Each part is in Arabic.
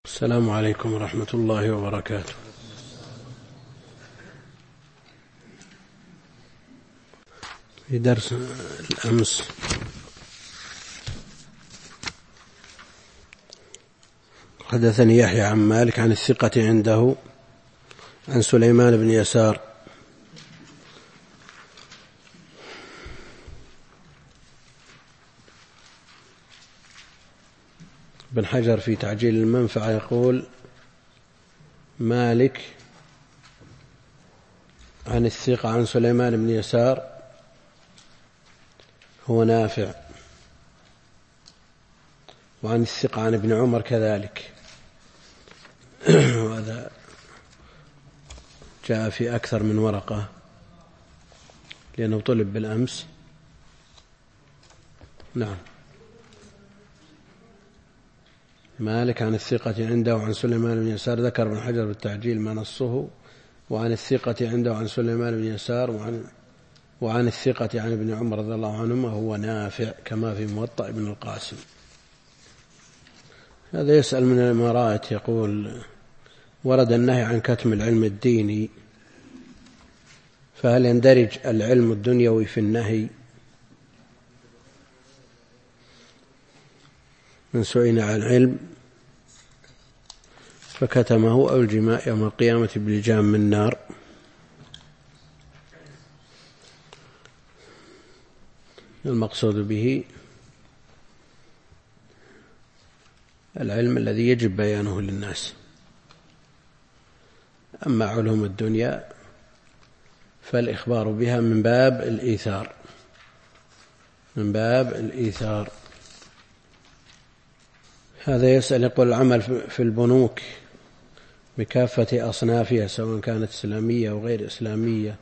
السلام عليكم ورحمة الله وبركاته. في درس الأمس حدثني يحيى عن مالك عن الثقة عنده عن سليمان بن يسار بن حجر في تعجيل المنفعة يقول: مالك عن الثقة عن سليمان بن يسار هو نافع، وعن الثقة عن ابن عمر كذلك. وهذا جاء في أكثر من ورقة لأنه طلب بالأمس. نعم، مالك عن الثقة عنده وعن سليمان بن يسار، ذكر ابن حجر بالتعجيل ما نصه. وعن الثقة عنده وعن سليمان بن يسار وعن الثقة عن ابن عمر رضي الله عنهما هو نافع كما في موطأ ابن القاسم. هذا يسأل من الإمارات يقول: ورد النهي عن كتم العلم الديني، فهل يندرج العلم الدنيوي في النهي؟ من سئل عن علم فكتمه أو الجماء يوم القيامة بلجام من نار. المقصود به العلم الذي يجب بيانه للناس. أما علوم الدنيا فالإخبار بها من باب الإيثار. هذا يسأل يقول: العمل في البنوك بكافة أصنافها سواء كانت إسلامية أو غير إسلامية،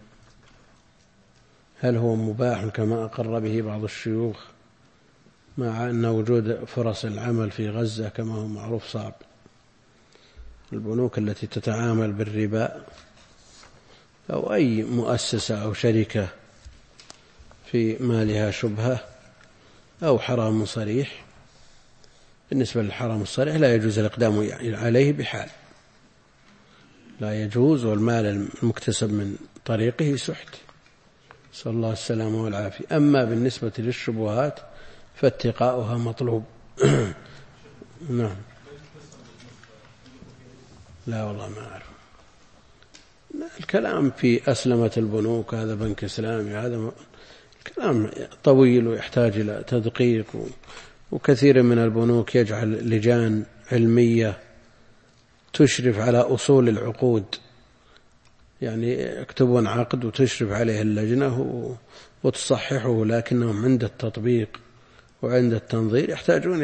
هل هو مباح كما أقر به بعض الشيوخ، مع أن وجود فرص العمل في غزة كما هو معروف صعب؟ البنوك التي تتعامل بالربا أو أي مؤسسة أو شركة في مالها شبهة أو حرام صريح، بالنسبة للحرام الصريح لا يجوز الإقدام عليه بحال، لا يجوز، والمال المكتسب من طريقه سحت، صلى الله السلامة والعافية. أما بالنسبة للشبهات فاتقاؤها مطلوب. نعم، لا والله ما أعرف. الكلام في أسلمة البنوك، هذا بنك إسلامي، هذا كلام طويل ويحتاج إلى تدقيق، وكثير من البنوك يجعل لجان علمية تشرف على أصول العقود، يعني يكتبون عقد وتشرف عليه اللجنة وتصححه، لكنهم عند التطبيق وعند التنظير يحتاجون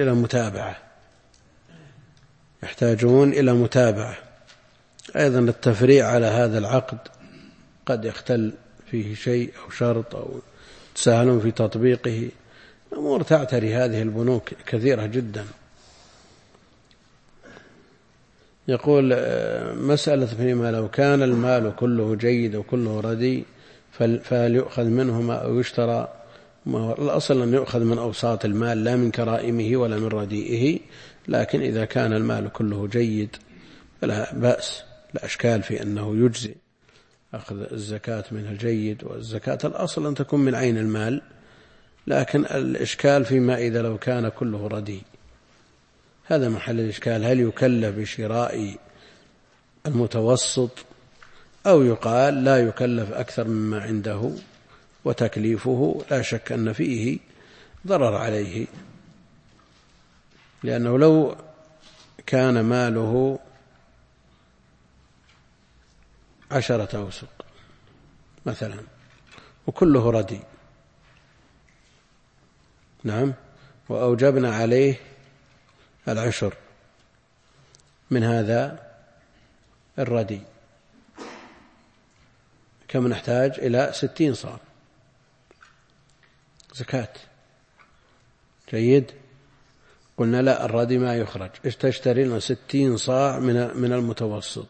إلى متابعة. أيضا التفريع على هذا العقد قد يختل فيه شيء أو شرط أو تساهلون في تطبيقه، أمور تعتري هذه البنوك كثيرة جدا. يقول: مسألة فيما لو كان المال كله جيد وكله ردي فهل يؤخذ منهما أو يشترى؟ الأصل أن يؤخذ من أوساط المال لا من كرائمه ولا من رديئه، لكن إذا كان المال كله جيد فلا بأس، لا أشكال في أنه يجزي أخذ الزكاة من الجيد، والزكاة الأصل أن تكون من عين المال، لكن الإشكال فيما إذا لو كان كله ردي، هذا محل الإشكال. هل يكلف بشراء المتوسط أو يقال لا يكلف أكثر مما عنده، وتكليفه لا شك أن فيه ضرر عليه، لأنه لو كان ماله 10 أوسق مثلا وكله ردي، نعم، وأوجبنا عليه 10 من هذا الردي، كم نحتاج إلى 60 صاع زكاة. جيد، قلنا لا، الردي ما يخرج، تشتري لنا 60 صاع من المتوسط.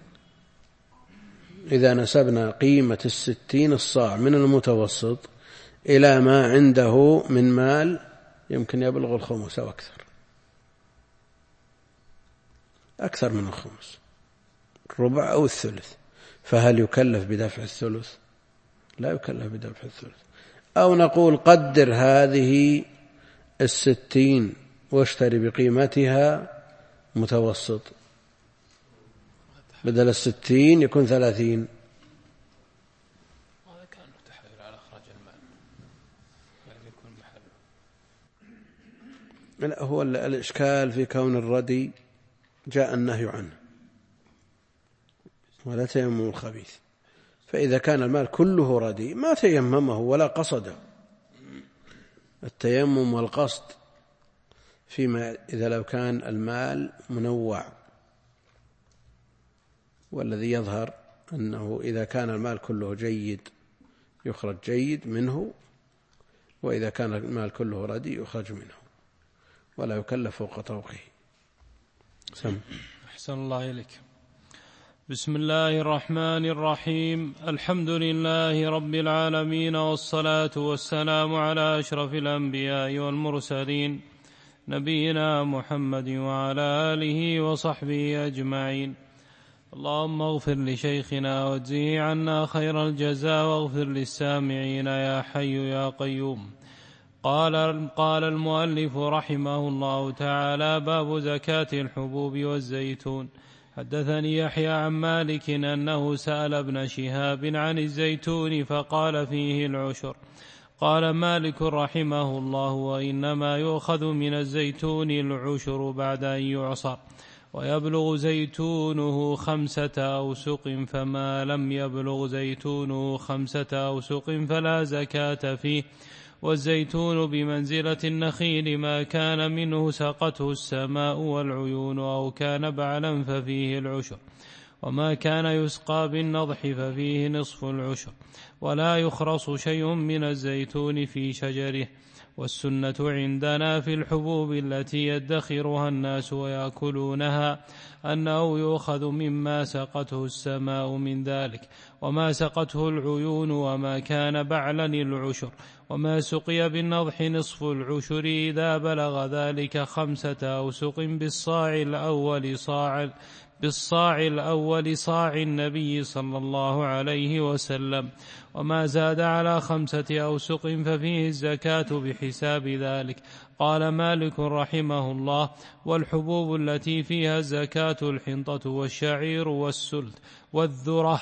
إذا نسبنا قيمة 60 الصاع من المتوسط إلى ما عنده من مال يمكن يبلغ 5 أو أكثر، أكثر من الخمس، الربع أو الثلث، فهل يكلف بدفع الثلث؟ لا يكلف بدفع الثلث. أو نقول قدر هذه 60 واشتري بقيمتها متوسط، بدل 60 يكون 30. هذا كان تحايل على إخراج المال، يعني يكون محله. لا، هو الإشكال في كون الردي جاء النهي عنه ولا تيمم الخبيث، فإذا كان المال كله ردي ما تيممه ولا قصده. التيمم والقصد فيما إذا لو كان المال منوع، والذي يظهر أنه إذا كان المال كله جيد يخرج جيد منه، وإذا كان المال كله ردي يخرج منه ولا يكلف فوق طوقه. سم. أحسن الله إليك. بسم الله الرحمن الرحيم. الحمد لله رب العالمين، والصلاة والسلام على أشرف الأنبياء والمرسلين، نبينا محمد وعلى آله وصحبه أجمعين. اللهم اغفر لشيخنا واجزه عنا خير الجزاء، واغفر للسامعين يا حي يا قيوم. قال المؤلف رحمه الله تعالى: باب زكاة الحبوب والزيتون. حدثني يحيى عن مالك أنه سأل ابن شهاب عن الزيتون فقال فيه العشر. قال مالك رحمه الله: وإنما يؤخذ من الزيتون العشر بعد أن يعصر، ويبلغ زيتونه 5 أوسق، فما لم يبلغ زيتونه 5 أوسق فلا زكاة فيه. والزيتون بمنزلة النخيل، ما كان منه سقته السماء والعيون أو كان بعلا ففيه العشر، وما كان يسقى بالنضح ففيه نصف العشر. ولا يخرص شيء من الزيتون في شجره. والسنة عندنا في الحبوب التي يدخرها الناس ويأكلونها أنه يؤخذ مما سقته السماء من ذلك، وما سقته العيون، وما كان بعلا العشر، وما سقي بالنضح نصف العشر إذا بلغ ذلك 5 أوسق بالصاع الأول صاع النبي صلى الله عليه وسلم. وما زاد على 5 أوسق ففيه الزكاة بحساب ذلك. قال مالك رحمه الله: والحبوب التي فيها الزكاة الحنطة والشعير والسلت والذرة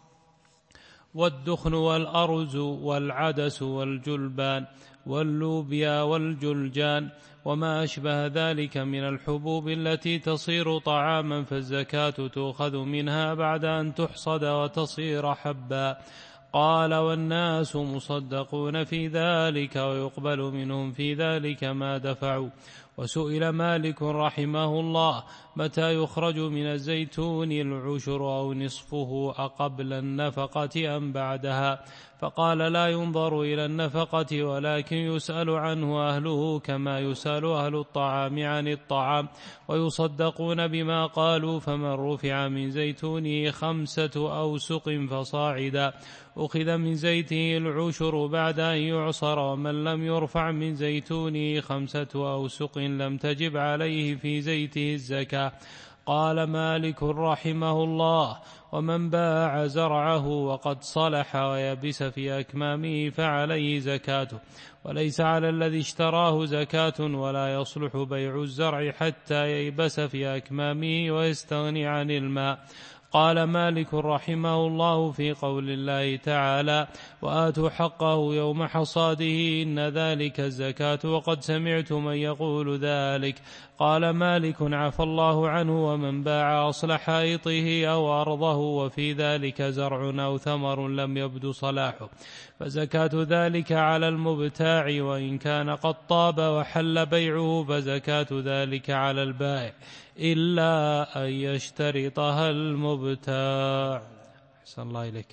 والدخن والأرز والعدس والجلبان واللوبيا والجلجان وما أشبه ذلك من الحبوب التي تصير طعاما، فالزكاة تؤخذ منها بعد أن تحصد وتصير حبا. قال: والناس مصدقون في ذلك، ويقبل منهم في ذلك ما دفعوا. وسئل مالك رحمه الله: متى يخرج من الزيتون العشر أو نصفه، أقبل النفقة أم بعدها؟ فقال: لا ينظر إلى النفقة، ولكن يسأل عنه أهله كما يسأل أهل الطعام عن الطعام، ويصدقون بما قالوا. فمن رفع من زيتونه 5 أوسق فصاعدا أخذ من زيته العشر بعد أن يعصر، ومن لم يرفع من زيتونه 5 أوسق لم تجب عليه في زيته الزكاة. قال مالك رحمه الله: ومن باع زرعه وقد صلح ويبس في أكمامه فعليه زكاته، وليس على الذي اشتراه زكاة، ولا يصلح بيع الزرع حتى ييبس في أكمامه ويستغني عن الماء. قال مالك رحمه الله في قول الله تعالى: وآتوا حقه يوم حصاده إن ذلك الزكاة، وقد سمعت من يقول ذلك. قال مالك عفى الله عنه: ومن باع أصل حائطه أو أرضه وفي ذلك زرع أو ثمر لم يبد صلاحه، فزكاة ذلك على المبتاع، وإن كان قد طاب وحل بيعه فزكاة ذلك على البائع، إلا أن يشترطها المبتاع. أحسن الله إليك.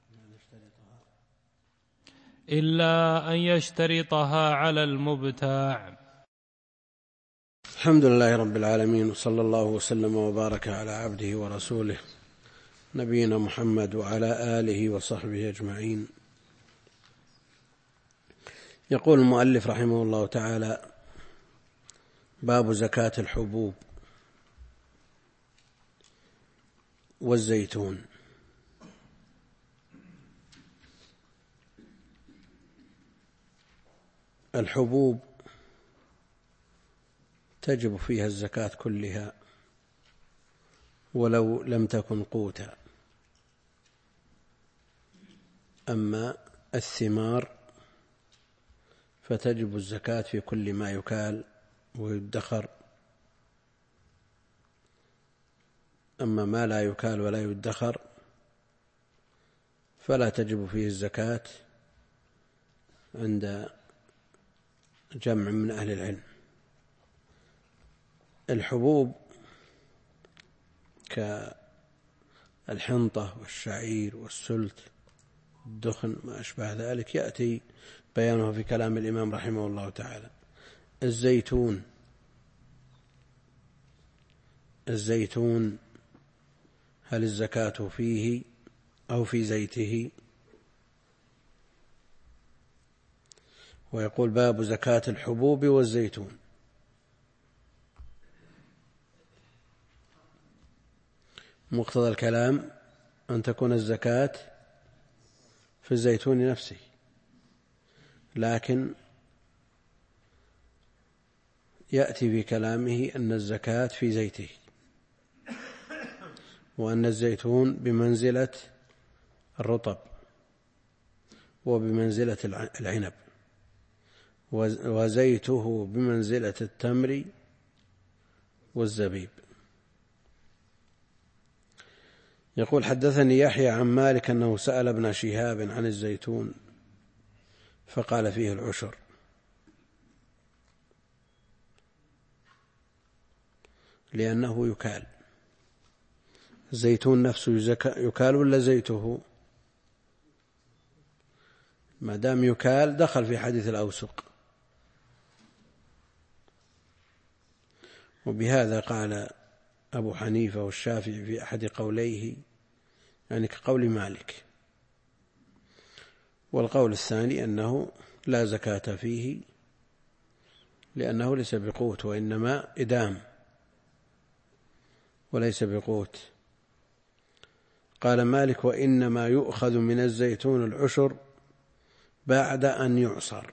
إلا أن يشترطها على المبتاع. الحمد لله رب العالمين، وصلى الله وسلم وبارك على عبده ورسوله نبينا محمد وعلى آله وصحبه أجمعين. يقول المؤلف رحمه الله تعالى: باب زكاة الحبوب. والزيتون. الحبوب تجب فيها الزكاة كلها ولو لم تكن قوتا. أما الثمار فتجب الزكاة في كل ما يكال ويدخر. أما ما لا يكال ولا يدخر فلا تجب فيه الزكاة عند جمع من أهل العلم. الحبوب كالحنطة والشعير والسلت الدخن ما أشبه ذلك يأتي بيانه في كلام الإمام رحمه الله تعالى. الزيتون هل الزكاة فيه أو في زيته؟ ويقول باب زكاة الحبوب والزيتون. مقتضى الكلام أن تكون الزكاة في الزيتون نفسه، لكن يأتي في كلامه أن الزكاة في زيته، وأن الزيتون بمنزلة الرطب وبمنزلة العنب، وزيته بمنزلة التمر والزبيب. يقول حدثني يحيى عن مالك أنه سأل ابن شهاب عن الزيتون فقال فيه العشر، لأنه يكال. الزيتون نفسه يكال ولا زيته؟ ما دام يكال دخل في حديث الأوسق. وبهذا قال أبو حنيفة والشافعي في أحد قوليه، يعني كقول مالك. والقول الثاني أنه لا زكاة فيه لأنه ليس بقوت، وإنما إدام وليس بقوت. قال مالك وإنما يؤخذ من الزيتون العشر بعد أن يعصر.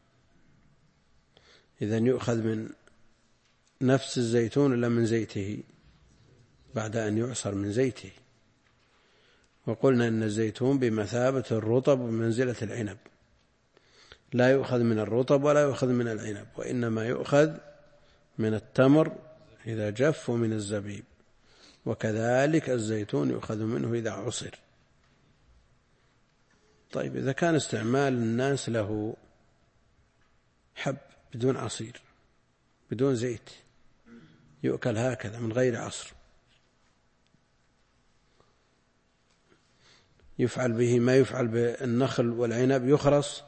إذن يؤخذ من نفس الزيتون ولا من زيته؟ بعد أن يعصر من زيته. وقلنا أن الزيتون بمثابة الرطب ومنزلة العنب، لا يؤخذ من الرطب ولا يؤخذ من العنب، وإنما يؤخذ من التمر إذا جف ومن الزبيب، وكذلك الزيتون يؤخذ منه إذا عصر. طيب إذا كان استعمال الناس له حب بدون عصير بدون زيت يؤكل هكذا من غير عصر، يفعل به ما يفعل بالنخل والعنب، يخرص.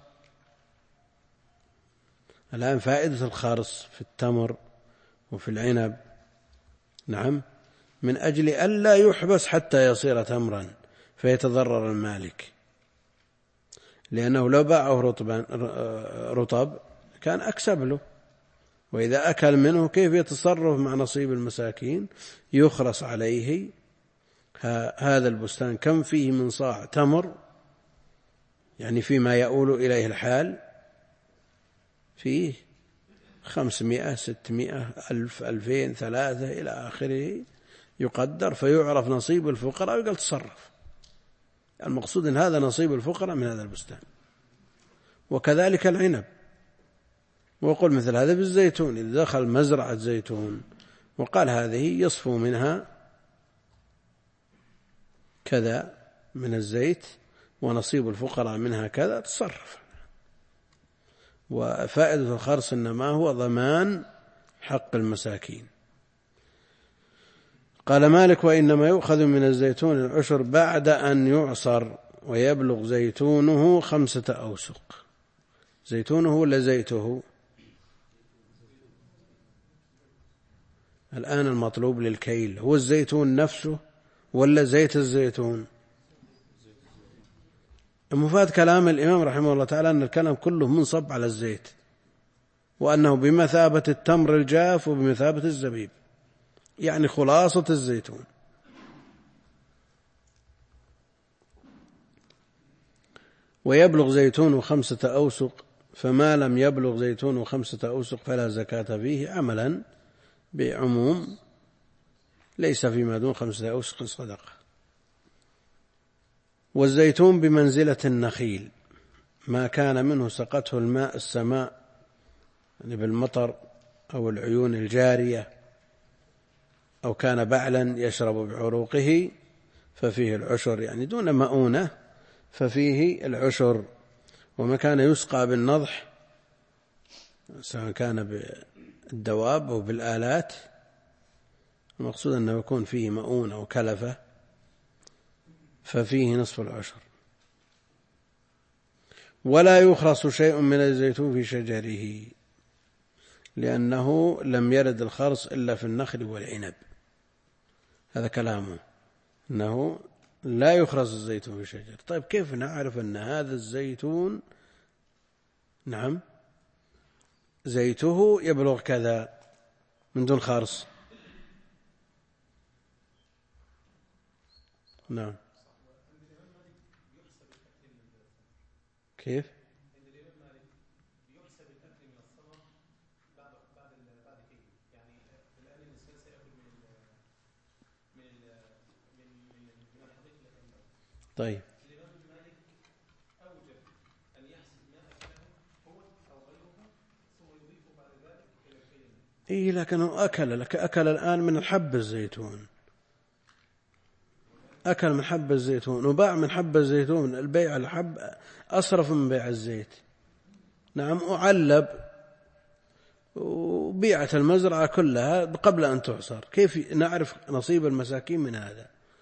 الآن فائدة الخرص في التمر وفي العنب نعم من أجل ألا يحبس حتى يصير تمرا فيتضرر المالك، لأنه لو باعه رطب كان أكسب له، وإذا أكل منه كيف يتصرف مع نصيب المساكين؟ يخرص عليه هذا البستان كم فيه من صاع تمر، يعني فيما يؤول إليه الحال فيه 500 600 1000 2000 3 إلى آخره يقدر، فيعرف نصيب الفقراء ويقال تصرف. المقصود أن هذا نصيب الفقراء من هذا البستان. وكذلك العنب. وقل مثل هذا بالزيتون، إذا دخل مزرعة زيتون وقال هذه يصفو منها كذا من الزيت ونصيب الفقراء منها كذا، تصرف. وفائدة الخرص إنما هو ضمان حق المساكين. قال مالك وإنما يؤخذ من الزيتون العشر بعد أن يعصر ويبلغ زيتونه 5 أوسق. زيتونه ولا زيته؟ الآن المطلوب للكيل هو الزيتون نفسه ولا زيت الزيتون؟ مفاد كلام الإمام رحمه الله تعالى أن الكلام كله منصب على الزيت، وأنه بمثابة التمر الجاف وبمثابة الزبيب، يعني خلاصة الزيتون. ويبلغ زيتون 5 أوسق، فما لم يبلغ زيتون 5 أوسق فلا زكاة فيه، عملا بعموم ليس فيما دون 5 أوسق صدقة. والزيتون بمنزلة النخيل، ما كان منه سقته الماء السماء يعني بالمطر أو العيون الجارية، أو كان بعلا يشرب بعروقه ففيه العشر، يعني دون مؤونة ففيه العشر. وما كان يسقى بالنضح سواء كان بالدواب أو بالآلات، المقصود أنه يكون فيه مؤونة أو كلفة ففيه نصف العشر. ولا يخرص شيء من الزيتون في شجره، لأنه لم يرد الخرص إلا في النخل والعنب، هذا كلامه أنه لا يخرص الزيتون في شجر. طيب كيف نعرف أن هذا الزيتون نعم زيته يبلغ كذا من دون خرص؟ نعم كيف؟ طيب إيه لكنه أكل الآن من الحب الزيتون، أكل من حب الزيتون وباع من حب الزيتون. البيع الحب أصرف من بيع الزيت. نعم أعلب وبيعت المزرعة كلها قبل أن تعصر، كيف نعرف نصيب المساكين من هذا؟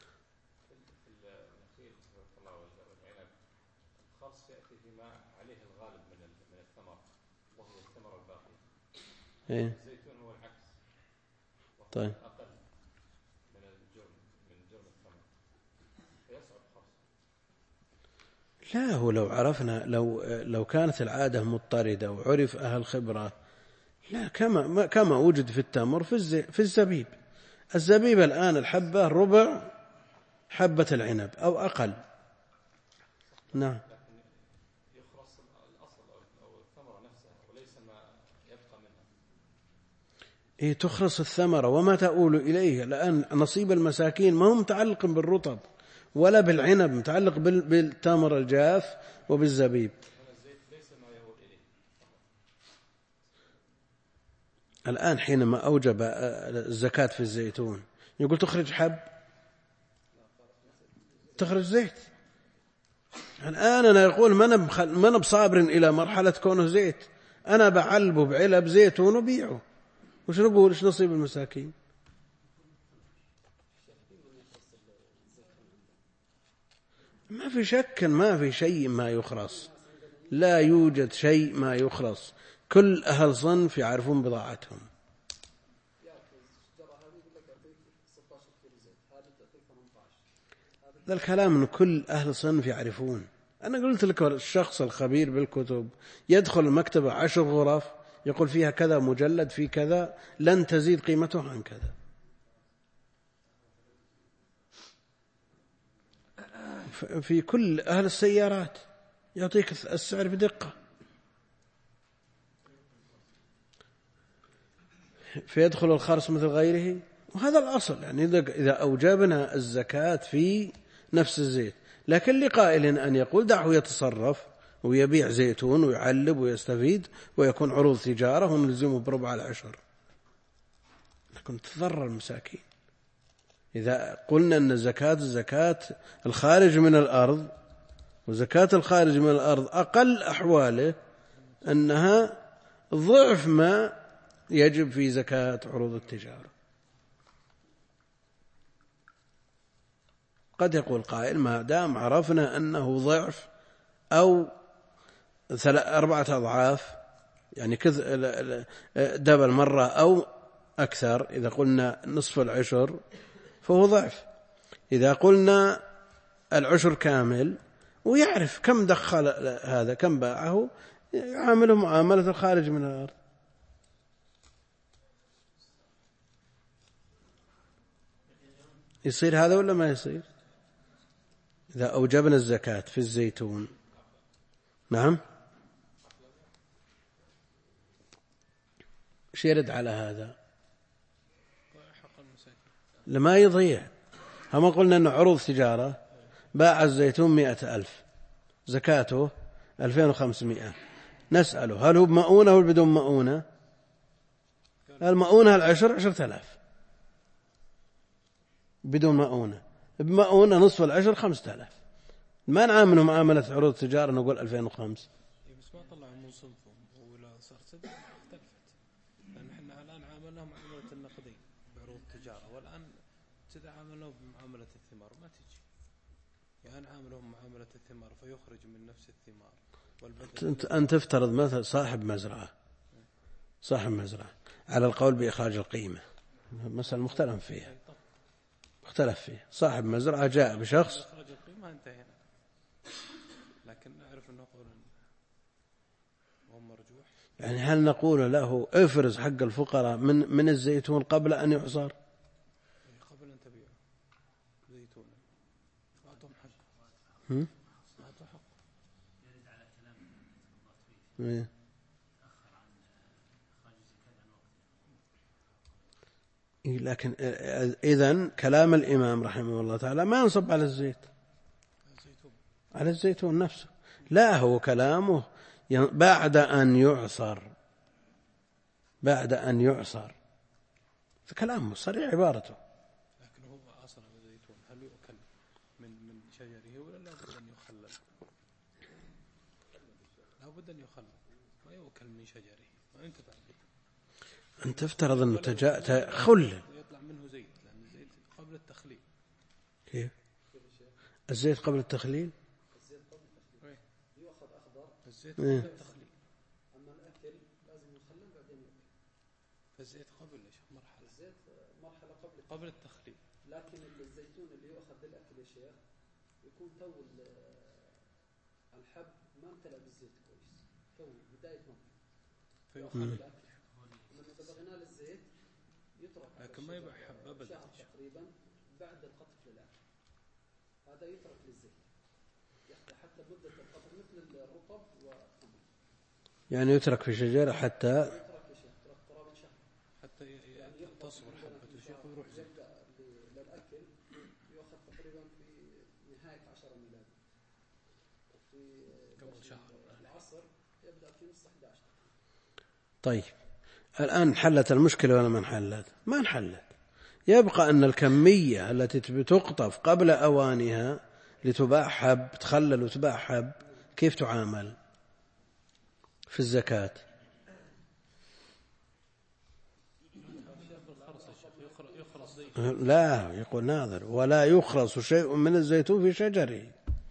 إيه؟ الزيتون هو العكس. طيب أقل من جرم الثمر فيصعب خرصه. لا، هو لو عرفنا، لو كانت العادة مضطردة وعرف أهل خبرة، لا كما وجد في التمر في الزبيب. الزبيب الآن الحبة ربع حبة العنب أو أقل. نعم يخرص الأصل أو الثمرة نفسها وليس ما يبقى منها. إيه تخرص الثمرة وما تؤول إليه. الآن نصيب المساكين ما هو متعلق بالرطب ولا بالعنب، متعلق بالتمر الجاف وبالزبيب. الزيت ليس ما يؤول إليه. الآن حينما أوجب الزكاة في الزيتون يقول تخرج حب، تخرج زيت. الآن أنا يقول ما أنا بصابر إلى مرحلة كونه زيت، أنا بعلبه بعلب زيتون وبيعه. وش نقول؟ إيش نصيب المساكين؟ ما في شك، ما في شيء ما يخرص، لا يوجد شيء ما يخرص. كل أهل صنف يعرفون بضاعتهم. ذا الكلام أن كل أهل صنف يعرفون. أنا قلت لك الشخص الخبير بالكتب يدخل المكتبة 10 غرف يقول فيها كذا مجلد في كذا لن تزيد قيمته عن كذا. في كل أهل السيارات يعطيك السعر بدقة. فيدخل الخرص مثل غيره، وهذا الأصل. يعني إذا أوجبنا الزكاة في نفس الزيت، لكن لقائل أن يقول دعه يتصرف ويبيع زيتون ويعلب ويستفيد ويكون عروض تجارة ونلزمه بربع العشر، لكن تضرر المساكين. إذا قلنا أن زكاة الخارج من الأرض، وزكاة الخارج من الأرض أقل أحواله أنها ضعف ما يجب في زكاة عروض التجارة. قد يقول قائل ما دام عرفنا أنه ضعف أو 4 أضعاف، يعني دبل مرة أو أكثر، إذا قلنا نصف العشر فهو ضعف. إذا قلنا العشر كامل ويعرف كم دخل هذا كم باعه، يعامله معاملة الخارج من الأرض. يصير هذا ولا ما يصير؟ إذا أوجبنا الزكاة في الزيتون نعم. ايش يرد على هذا؟ لما يضيع. هم قلنا أنه عروض تجارة، باع الزيتون 100,000 زكاته 2500، نسأله هل هو بمؤونة ولا بدون مؤونة؟ المؤونة 10,000 بدون مؤونة، بمؤونة نصف 5,000. ما نعامله معاملة عروض تجارة نقول 2005. بس ما طلعوا من صنفهم، ولا صار صدق اختلفت، لأن احنا الآن عاملناهم معاملة النقدين بعروض التجارة، والآن تتعاملوا بمعاملة الثمار ما تجي، يعني عاملهم معاملة الثمار فيخرج من نفس الثمار. أنت تفترض مثلا صاحب مزرعة على القول بإخراج القيمة، مسألة مختلف فيها. صاحب مزرعة جاء بشخص إخراج القيمة انتهينا، لكن نعرف أنه قول مرجوح. يعني هل نقول له افرز حق الفقراء من الزيتون قبل أن يعصر؟ قبل أن تبيعه زيتون أعطهم حق. أعطوا حق. يرد على كلام لكن إذن كلام الإمام رحمه الله تعالى ما ينصب على الزيت، على الزيتون نفسه. لا، هو كلامه بعد أن يعصر، فكلامه صريح عبارته. لكن هو أصلا الزيتون هل يؤكل من شجره ولا لا بد أن يخلل؟ لا بد أن يخلل، ما يؤكل من شجره. وأنت أنت تفترض أنه خلل يطلع منه زيت، لأن الزيت قبل التخليل. كيف الزيت قبل التخليل؟ يؤخذ أخضر الزيت قبل التخليل، أما الأكل لازم يخلل بعدين يؤكل. فالزيت قبل مرحلة، الزيت مرحلة قبل التخليل. لكن الزيتون اللي يؤخذ للأكل يا شيخ يكون تو الحب ما امتلأ بالزيت كويس، تو بداية نضج فيؤخذ الأكل. إذا بغينا للزيت يترك، لكن ما يبقى حب أبدا تقريبا بعد القطف للأكل، هذا يترك للزيت حتى مدة القطف مثل الرطب والخمر، يعني يترك في شجرة حتى يترك قرابة شهر حتى تصبر حبة الشيخ ويروح زيت. يبدأ للأكل يؤخذ تقريبا في نهاية 10 ميلادي، وفي قبل شهر العصر يبدأ في نص 11. طيب الآن حلت المشكلة ولا ما انحلت؟ ما انحلت. يبقى أن الكمية التي تقطف قبل أوانها لتباع حب، تخلل وتباع حب، كيف تعامل في الزكاة؟ لا، يقول ناظر ولا يخرص شيء من الزيتون في شجره.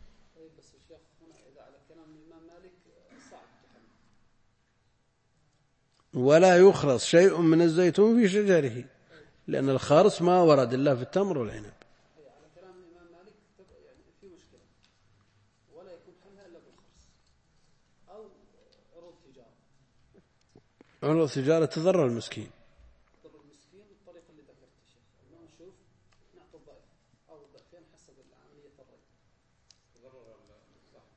ولا يخرص شيء من الزيتون في شجره، لأن الخرص ما ورد إلا في التمر والعنب. على كلام الإمام مالك يعني في مشكلة، ولا يكون حلها إلا بالخرص أو عروض تجارة. عروض تجارة تضر المسكين. بالطريقة اللي ذكرت الشيخ، إنه نشوف نعطي الضعف أو الضعفين حسب العملية الري. تضرر صاحب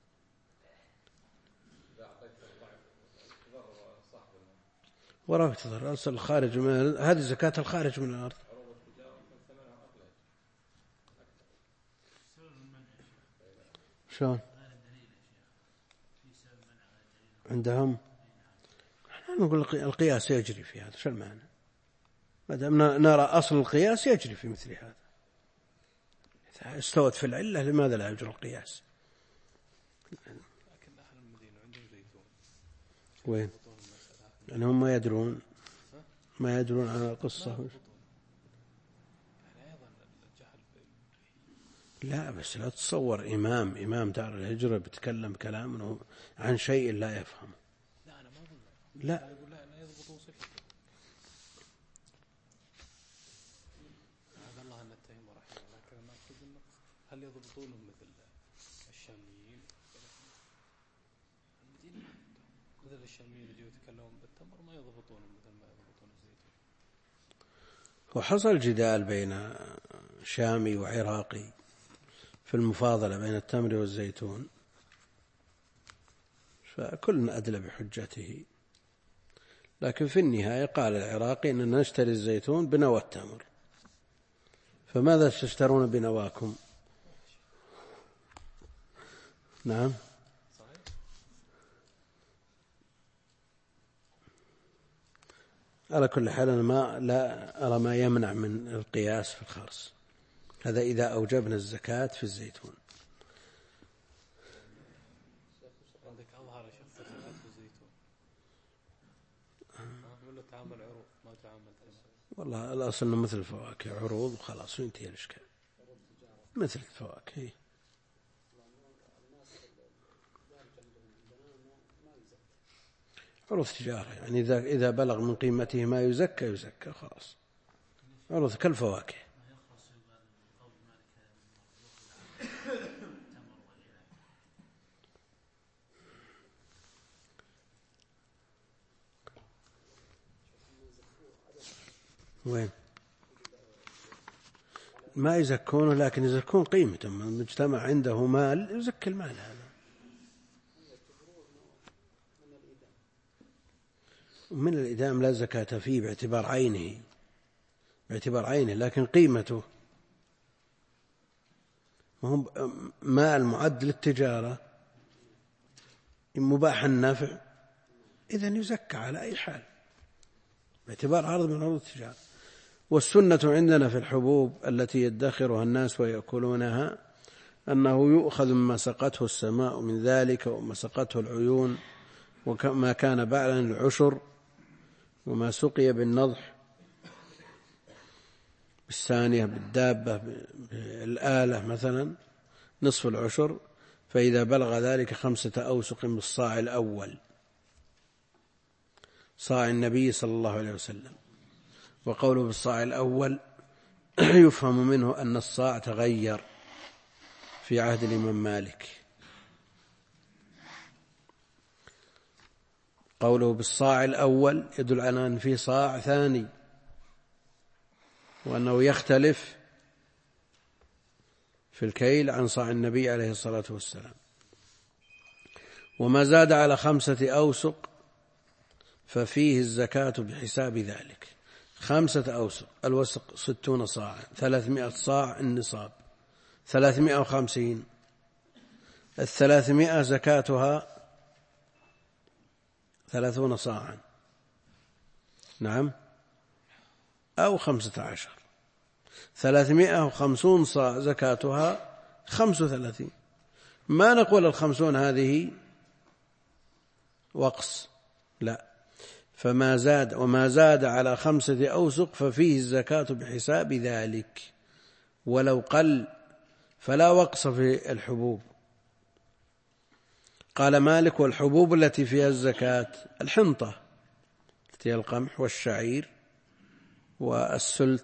إذا أعطيت الضعف تضرر صاحب وراك تضر أصل الخارج من هذه زكاة الخارج من الأرض. شلون عندهم؟ نقول القياس يجري في هذا، شو المعنى؟ ما دام نرى أصل القياس يجري في مثل هذا. إذا استوت في العلة لماذا لا يجري القياس؟ لكن أهل المدينة عندهم زيتون. وين؟ يعني هم ما يدرون عن القصة. لا بس لا تصور إمام دار الهجرة بيتكلم كلام عن شيء لا يفهم. لا أنا ما أقول لا يضبطون صفته. هذا الله أن نتهم ورحمه، لكن ما أقصد إنه هل يضبطونهم مثل الشاميين؟ مثل الشاميين اللي يتكلمون بالتمر ما يضبطونهم مثل ما يضبطون الزيتون. وحصل جدال بين شامي وعراقي في المفاضلة بين التمر والزيتون، فكل أدلى بحجته. لكن في النهاية قال العراقي إننا نشتري الزيتون بنوى التمر، فماذا تشترون بنواكم؟ نعم. على كل حال أنا لا أرى ما يمنع من القياس في الخرص، هذا إذا أوجبنا الزكاة في الزيتون. عندك أظهر يا شيخ زكاة في الزيتون ولا تعامل عروض ما تعامل تمر؟ والله الأصل إنه مثل الفواكه عروض وخلاص وينتهي الإشكال، مثل الفواكه. عروض تجارة يعني إذا بلغ من قيمته ما يزكى خلاص، عروض كالفواكه. وين ما يزكونه، لكن يزكون قيمته. من المجتمع عنده مال يزكي المال هذا. من الإدام لا زكاة فيه باعتبار عينه، لكن قيمته وهم مال معد للتجارة مباح النفع، إذن يزكى على أي حال باعتبار عرض من عروض التجارة. والسنة عندنا في الحبوب التي يدخرها الناس ويأكلونها أنه يؤخذ مما سقته السماء من ذلك وما سقته العيون وما كان بعلا العشر وما سقي بالنضح بالثانية بالدابة بالآلة مثلا نصف العشر، فإذا بلغ ذلك 5 أوسق بالصاع الأول صاع النبي صلى الله عليه وسلم. وقوله بالصاع الأول يفهم منه أن الصاع تغير في عهد الإمام مالك. قوله بالصاع الأول يدل على أن في صاع ثاني وأنه يختلف في الكيل عن صاع النبي عليه الصلاة والسلام. وما زاد على 5 أوسق ففيه الزكاة بحساب ذلك. 5 أوسق الوسق 60 صاعا، 300 صاع النصاب، 350 300 زكاتها 30 صاعا، نعم، أو 15. 350 صاع زكاتها 35. ما نقول 50 هذه وقص، لا، فما زاد وما زاد على 5 أوسق ففيه الزكاة بحساب ذلك ولو قل، فلا وقص في الحبوب. قال مالك والحبوب التي فيها الزكاة الحنطة التي هي القمح والشعير والسلت،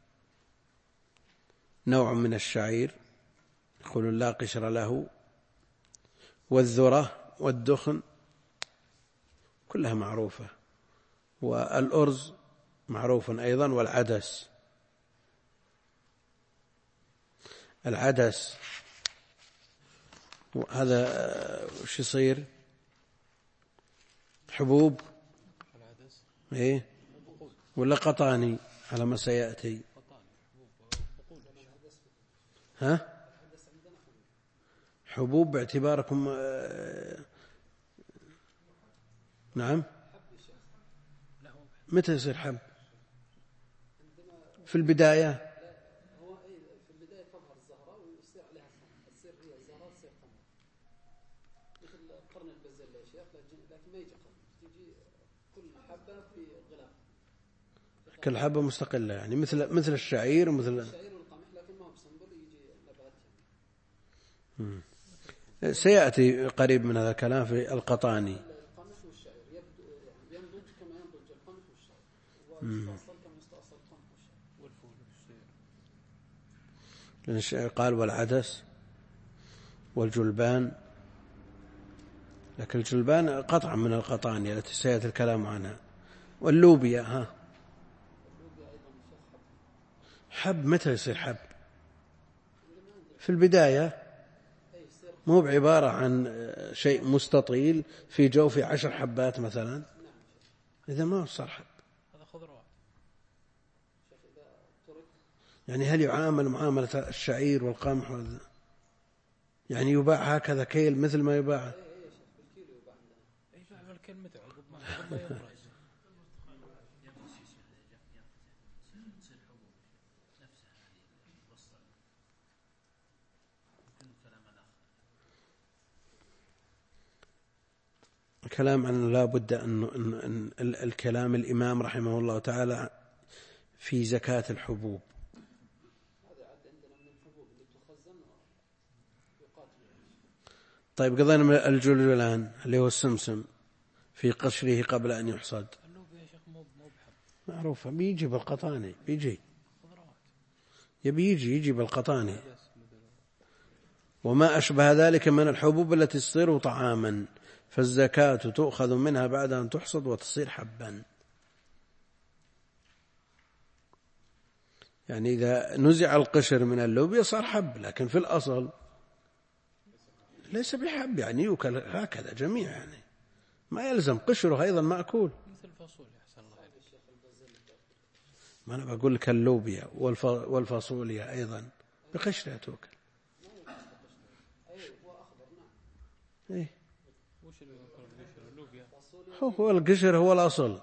نوع من الشعير يقول لا قشر له، والذرة والدخن كلها معروفة، والأرز معروف أيضا، والعدس. العدس هذا وش يصير؟ حبوب ايه ولا قطاني على ما سيأتي؟ ها حبوب باعتباركم نعم. متى يصير حب؟ في البداية في البداية تظهر الزهراء ويصير عليها ثمر، تصير هي الزهراء تصير ثمر مثل قرن البزل يا شيخ، لكن ما يجي قرن، تجي كل حبة في غلاف، كل حبة مستقلة يعني مثل الشعير ومثل الشعير والقمح، لكن ما هو بسنبل يجي نبات يعني. سيأتي قريب من هذا الكلام في القطاني. القمح والشعير ينضج كما ينضج القمح والشعير، ومستأصل كما يستأصل القمح والفول والشعير. قال والعدس والجلبان، لكن الجلبان قطعا من القطاني التي سيأتي الكلام عنها. واللوبيا حب. متى يصير حب؟ في البداية مو بعبارة عن شيء مستطيل في جوف 10 حبات مثلا، إذا ما صار حب. هذا خضروات. يعني هل يعامل معاملة الشعير والقمح يعني يباع هكذا كيل مثل ما يباع؟ يباع بالكيل مثل ما يبرز. كلام عن لا بد أن الكلام الإمام رحمه الله تعالى في زكاة الحبوب. طيب قضينا الجلجلان اللي هو السمسم في قشره قبل أن يحصد، معروفة، بيجي بالقطاني، يجي بالقطاني. وما أشبه ذلك من الحبوب التي تصير طعاما فالزكاة تؤخذ منها بعد أن تحصد وتصير حبا. يعني إذا نزع القشر من اللوبيا صار حب، لكن في الأصل ليس بحب، يعني يؤكل هكذا جميع، يعني ما يلزم قشره أيضا مأكول. مثل الفاصوليا أحسن الله عليك. ما أنا بقول لك اللوبيا والفاصوليا أيضا بقشرها تؤكل. إيه؟ هو القشر هو الأصل.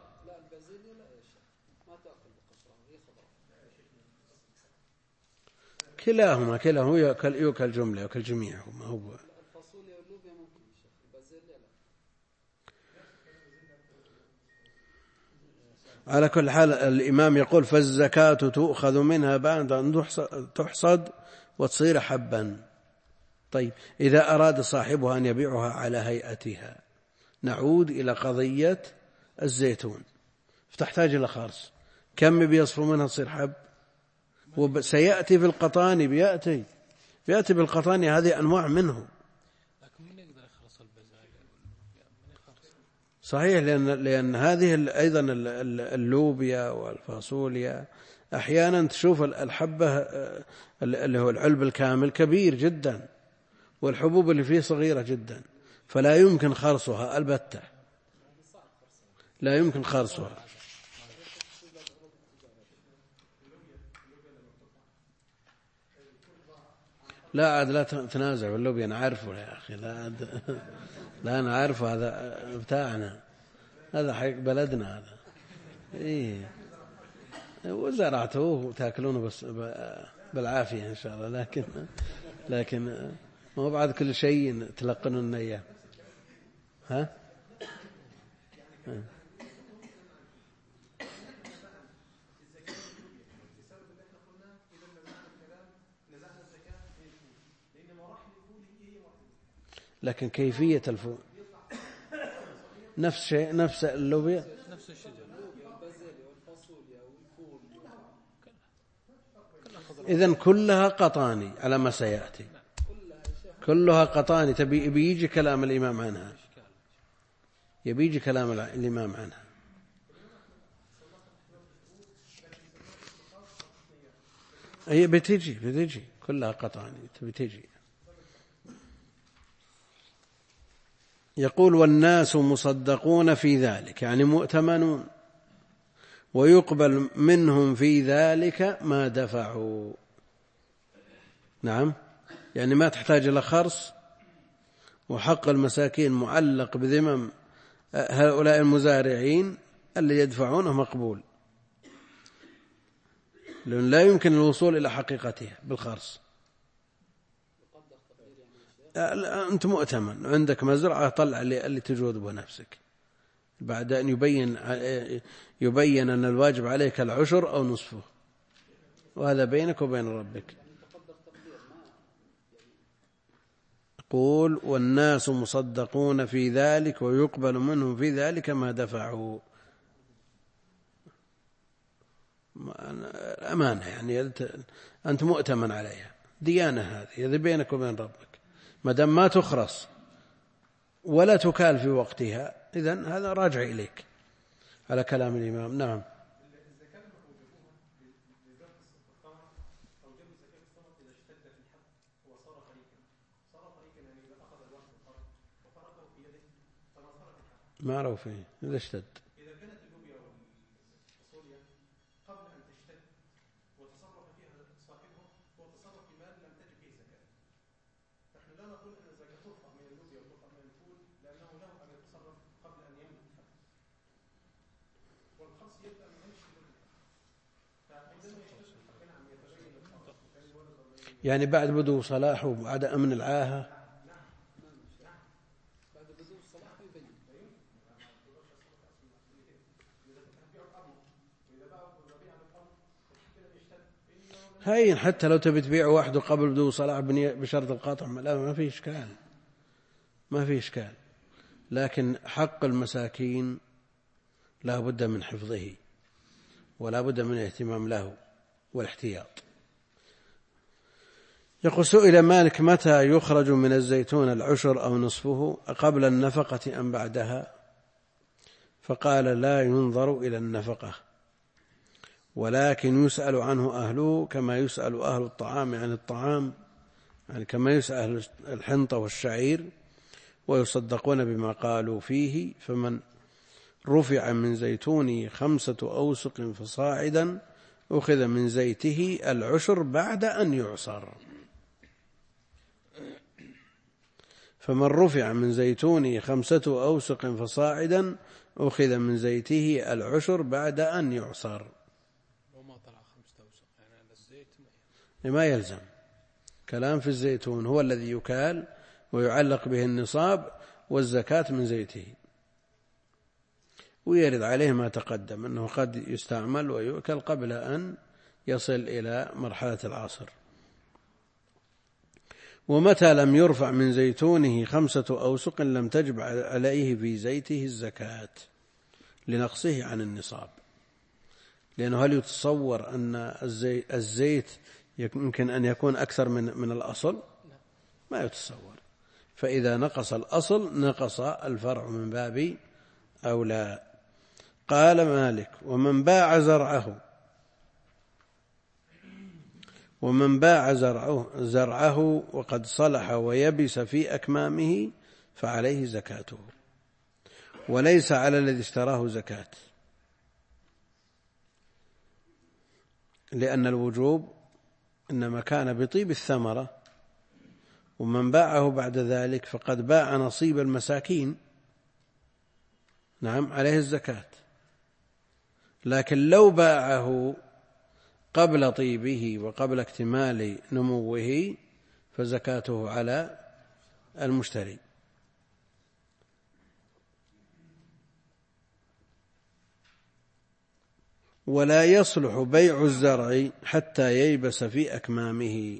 كلاهما يؤكل جملة، يؤكل جميعهما. هو على كل حال الإمام يقول فالزكاة تؤخذ منها بعد أن تحصد وتصير حبا. طيب إذا أراد صاحبها أن يبيعها على هيئتها، نعود إلى قضية الزيتون، فتحتاج إلى خرص، كم بيصفو منها تصير حب؟ وسيأتي في القطاني، بيأتي بالقطاني، هذه أنواع منه. صحيح، لأن هذه أيضا اللوبيا والفاصوليا أحيانا تشوف الحبة اللي هو العلب الكامل كبير جدا، والحبوب اللي فيه صغيرة جدا، فلا يمكن خرصها البتة، لا يمكن خرصها. لا عاد لا تنازع باللوبيا، أنا عارفه يا أخي، لا أنا عارفه، هذا بتاعنا، هذا حق بلدنا هذا. إيه وزرعته وتأكلونه بس بالعافية إن شاء الله، لكن ما هو بعد كل شيء تلقنون إياه. ها؟ لكن كيفية الفول نفس شيء، نفس اللوبيا، نفس الشجر. إذن كلها قطاني على ما سيأتي، كلها قطاني. بيجي كلام الإمام عنها، يبيجي كلام الإمام عنها. هي بتيجي كلها قطاني بتيجي. يقول والناس مصدقون في ذلك، يعني مؤتمنون، ويقبل منهم في ذلك ما دفعوا. نعم، يعني ما تحتاج إلى خرص، وحق المساكين معلق بذمم هؤلاء المزارعين اللي يدفعونه مقبول، لأن لا يمكن الوصول إلى حقيقتها بالخرص. أنت مؤتمن، عندك مزرعة، طلع اللي تجود بنفسك بعد أن يبين أن الواجب عليك العشر أو نصفه، وهذا بينك وبين ربك. قول والناس مصدقون في ذلك ويقبل منهم في ذلك ما دفعوا. أمانة، يعني أنت مؤتمن عليها، ديانة هذه بينك وبين ربك، ما دام ما تخرص ولا تكال في وقتها، إذن هذا راجع إليك على كلام الإمام. نعم. ما أعرف فيه إذا اشتد. إذا كانت اللوبيا والفاصوليا قبل أن تشتد وتصرف فيها صاحبه هو تصرف في مال لم تجد فيه زكاة، نحن لا نقول أن الزكاة ترفع من اللوبيا وترفع من الفول لأنه له أن يتصرف قبل أن يملك والخص يبدأ من عيش اللوبيا، فعندما يشتد نعم يتبين الخص يعني بعد بدو صلاحه وبعد أمن العاهة. هين حتى لو تبي تبيع وحده قبل بدو صلاح بشرط القطع ما في إشكال، ما في إشكال، لكن حق المساكين لا بد من حفظه ولا بد من الاهتمام له والاحتياط. يقول سئل مالك متى يخرج من الزيتون العشر أو نصفه قبل النفقة أم بعدها؟ فقال لا ينظر إلى النفقة ولكن يسأل عنه أهله كما يسأل أهل الطعام عن الطعام، يعني كما يسأل الحنطة والشعير ويصدقون بما قالوا فيه. فمن رفع من زيتونه 5 أوسق فصاعدا أخذ من زيته العشر بعد أن يعصر. فمن رفع من زيتونه 5 أوسق فصاعدا أخذ من زيته العشر بعد أن يعصر. وما طلع 5 أوسق يعني الزيت ما يلزم، كلام في الزيتون هو الذي يكال ويعلق به النصاب والزكاة من زيته، ويرد عليه ما تقدم أنه قد يستعمل ويؤكل قبل أن يصل إلى مرحلة العصر. ومتى لم يرفع من زيتونه 5 أوسق لم تجب عليه في زيته الزكاة لنقصه عن النصاب، لأنه هل يتصور أن الزيت يمكن أن يكون أكثر من الأصل؟ ما يتصور. فإذا نقص الأصل نقص الفرع من باب أولى. قال مالك ومن باع زرعه وقد صلح ويبس في أكمامه فعليه زكاته وليس على الذي اشتراه زكاة، لأن الوجوب إنما كان بطيب الثمرة، ومن باعه بعد ذلك فقد باع نصيب المساكين، نعم عليه الزكاة. لكن لو باعه قبل طيبه وقبل اكتمال نموه فزكاته على المشتري. ولا يصلح بيع الزرع حتى ييبس في أكمامه،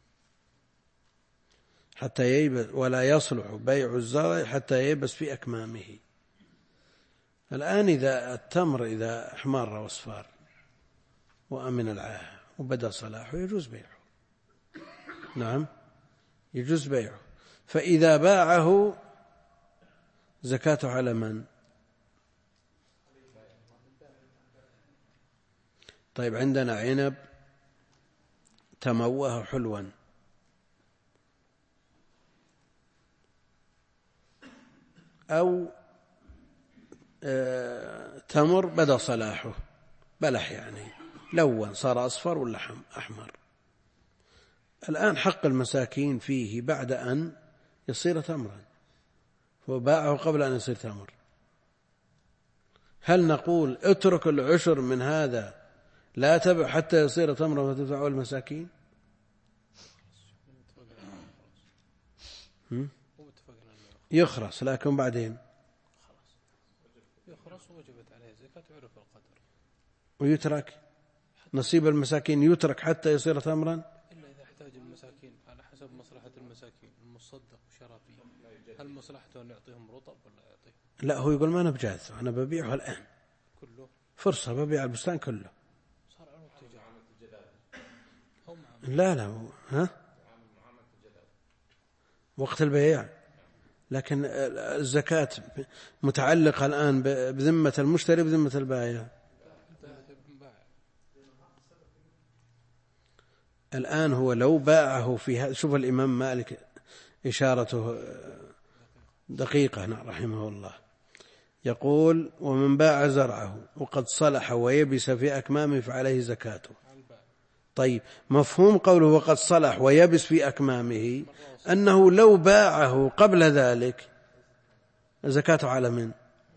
ولا يصلح بيع الزرع حتى ييبس في أكمامه. الآن إذا التمر إذا أحمر واصفر وأمن العاهة وبدأ صلاحه يجوز بيعه، نعم يجوز بيعه. فإذا باعه زكاته على من؟ طيب عندنا عنب تموه حلوا أو تمر بدأ صلاحه بلح يعني لون صار أصفر ولا أحمر. الآن حق المساكين فيه بعد أن يصير تمرا، وباعه قبل أن يصير تمر. هل نقول اترك العشر من هذا لا تبع حتى يصير تمرا وتدفعه المساكين؟ يخرس، لكن بعدين يخرس وجبت عليه زكاة وعرف القدر، ويترك نصيب المساكين يترك حتى يصير تمرا إلا إذا احتاج المساكين على حسب مصلحة المساكين. المصدق وشرى فيه، هل مصلحته أن يعطيهم رطب ولا يعطيهم؟ لا، هو يقول ما أنا بجاهزه، أنا ببيعه الآن كله فرصة، ببيع البستان كله. صار عنه لا ها وقت البيع، لكن الزكاة متعلقة الآن بذمة المشتري بذمة البائع. الآن هو لو باعه في هذا، شوف الإمام مالك إشارته دقيقة رحمه الله. يقول: ومن باع زرعه وقد صلح ويبس في أكمامه فعليه زكاته. طيب، مفهوم قوله وقد صلح ويبس في أكمامه أنه لو باعه قبل ذلك زكاته على من؟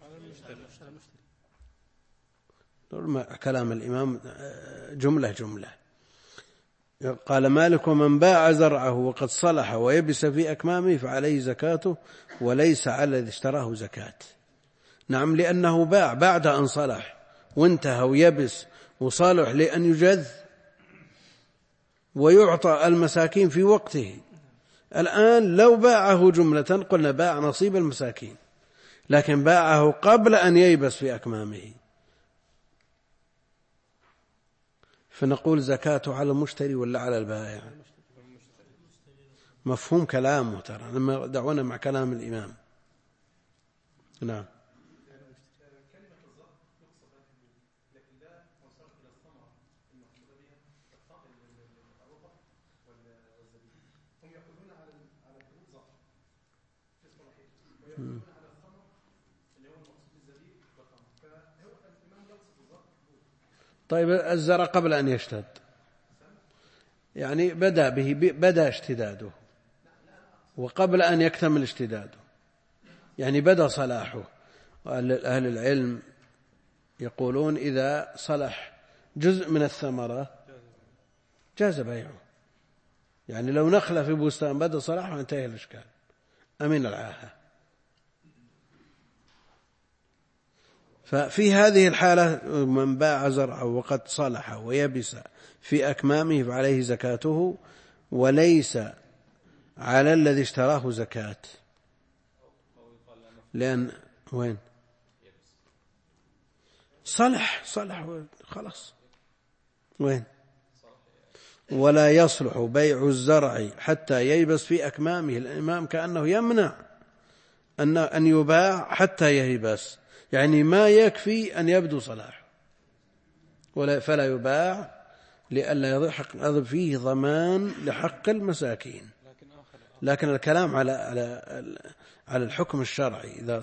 كلام الإمام جملة جملة. قال مالك: ومن باع زرعه وقد صلح ويبس في أكمامه فعليه زكاته وليس على الذي اشتراه زكاة. نعم، لأنه باع بعد أن صلح وانتهى ويبس وصالح لأن يجذ ويعطى المساكين في وقته. الآن لو باعه جملة قلنا باع نصيب المساكين، لكن باعه قبل أن ييبس في أكمامه، فنقول زكاته على المشتري ولا على البائع؟ مفهوم كلامه ترى، لما دعونا مع كلام الإمام. نعم. طيب، الزرع قبل أن يشتد، يعني بدأ اشتداده وقبل أن يكتمل اشتداده، يعني بدأ صلاحه. أهل العلم يقولون إذا صلح جزء من الثمرة جاز بيعه. يعني لو نخلة في بستان بدأ صلاحه وانتهى الإشكال، أمين العاهة. ففي هذه الحالة من باع زرعه وقد صلح ويبس في أكمامه فعليه زكاته وليس على الذي اشتراه زكاة. لأن وين صلح خلاص، وين ولا يصلح بيع الزرع حتى ييبس في أكمامه. الإمام كأنه يمنع أن يباع حتى ييبس، يعني ما يكفي أن يبدو صلاح فلا يباع لئلا يضيع فيه ضمان لحق المساكين. لكن الكلام على الحكم الشرعي إذا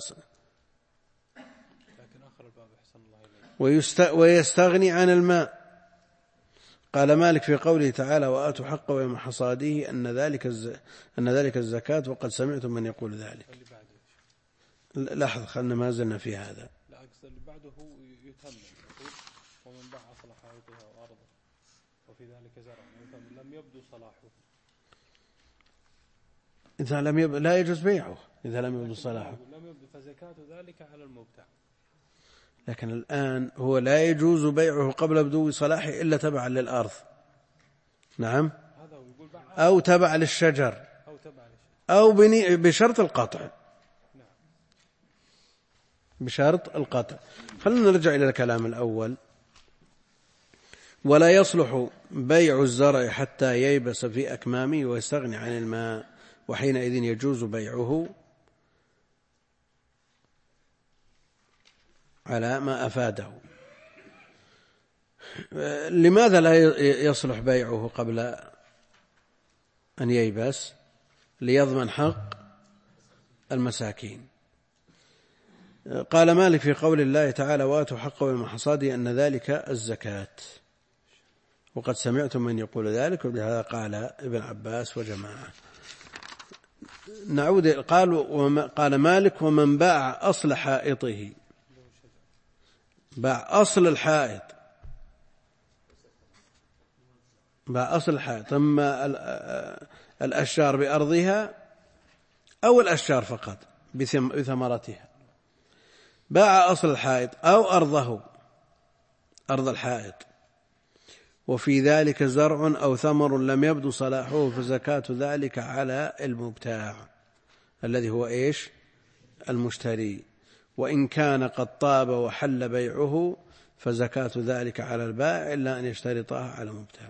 ويستغني عن الماء. قال مالك في قوله تعالى: وآتوا حقه يوم حصاده أن ذلك الزكاة، وقد سمعتم من يقول ذلك. لاحظ، خلنا ما زلنا في هذا. لا، أقصد اللي بعده هو يتمم، ومن باع صلاح حائطها وأرضه وفي ذلك زرع لم يبدو صلاحه. إذا لم يبدو لا يجوز بيعه. إذا لم يبدو صلاحه لم يبدو فزكاة ذلك على المبتاع. لكن الآن هو لا يجوز بيعه قبل بدو صلاحه إلا تبعا للأرض. نعم، أو تبع للشجر أو بشرط القطع. بشرط القطع. خلينا نرجع إلى الكلام الأول. ولا يصلح بيع الزرع حتى ييبس في أكمامه ويستغني عن الماء، وحينئذ يجوز بيعه على ما أفاده. لماذا لا يصلح بيعه قبل أن ييبس؟ ليضمن حق المساكين. قال مالك في قول الله تعالى: وآتوا حقه يوم حصاده أن ذلك الزكاة، وقد سمعتم من يقول ذلك، وبهذا قال ابن عباس وجماعة. نعود. قال مالك: ومن باع أصل حائطه، باع أصل الحائط، أما الأشجار بأرضها أو الأشجار فقط بثمرتها، باع أصل الحائط أو أرض الحائط، وفي ذلك زرع أو ثمر لم يبدو صلاحه، فزكاة ذلك على المبتاع الذي هو إيش؟ المشتري. وإن كان قد طاب وحل بيعه فزكاة ذلك على البائع إلا أن يشترطها على المبتاع.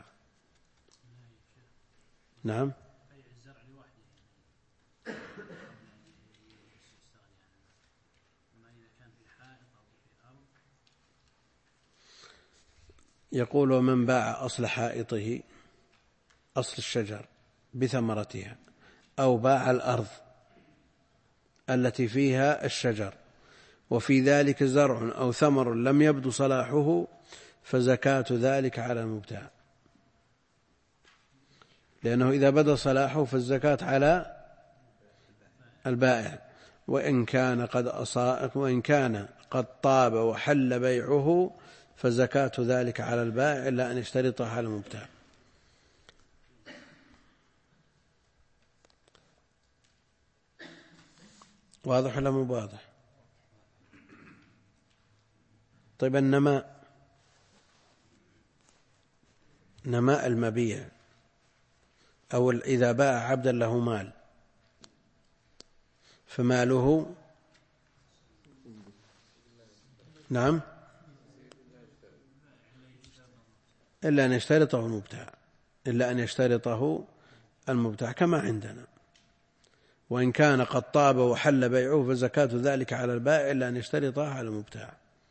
نعم. يقول: ومن باع أصل حائطه، أصل الشجر بثمرتها، أو باع الأرض التي فيها الشجر وفي ذلك زرع أو ثمر لم يبدو صلاحه فزكاة ذلك على المبتاع، لأنه إذا بدا صلاحه فالزكاة على البائع، وإن كان قد طاب وحل بيعه فزكاة ذلك على البائع إلا أن يشترطها على المبتاع. واضح ولا مو واضح؟ طيب النماء المبيع، أو إذا باع عبدا له مال فماله نعم إلا أن يشترطه المبتاع كما عندنا. وإن كان قد طاب وحل بيعه فزكاة ذلك على البائع إلا أن يشترطها على المبتاع.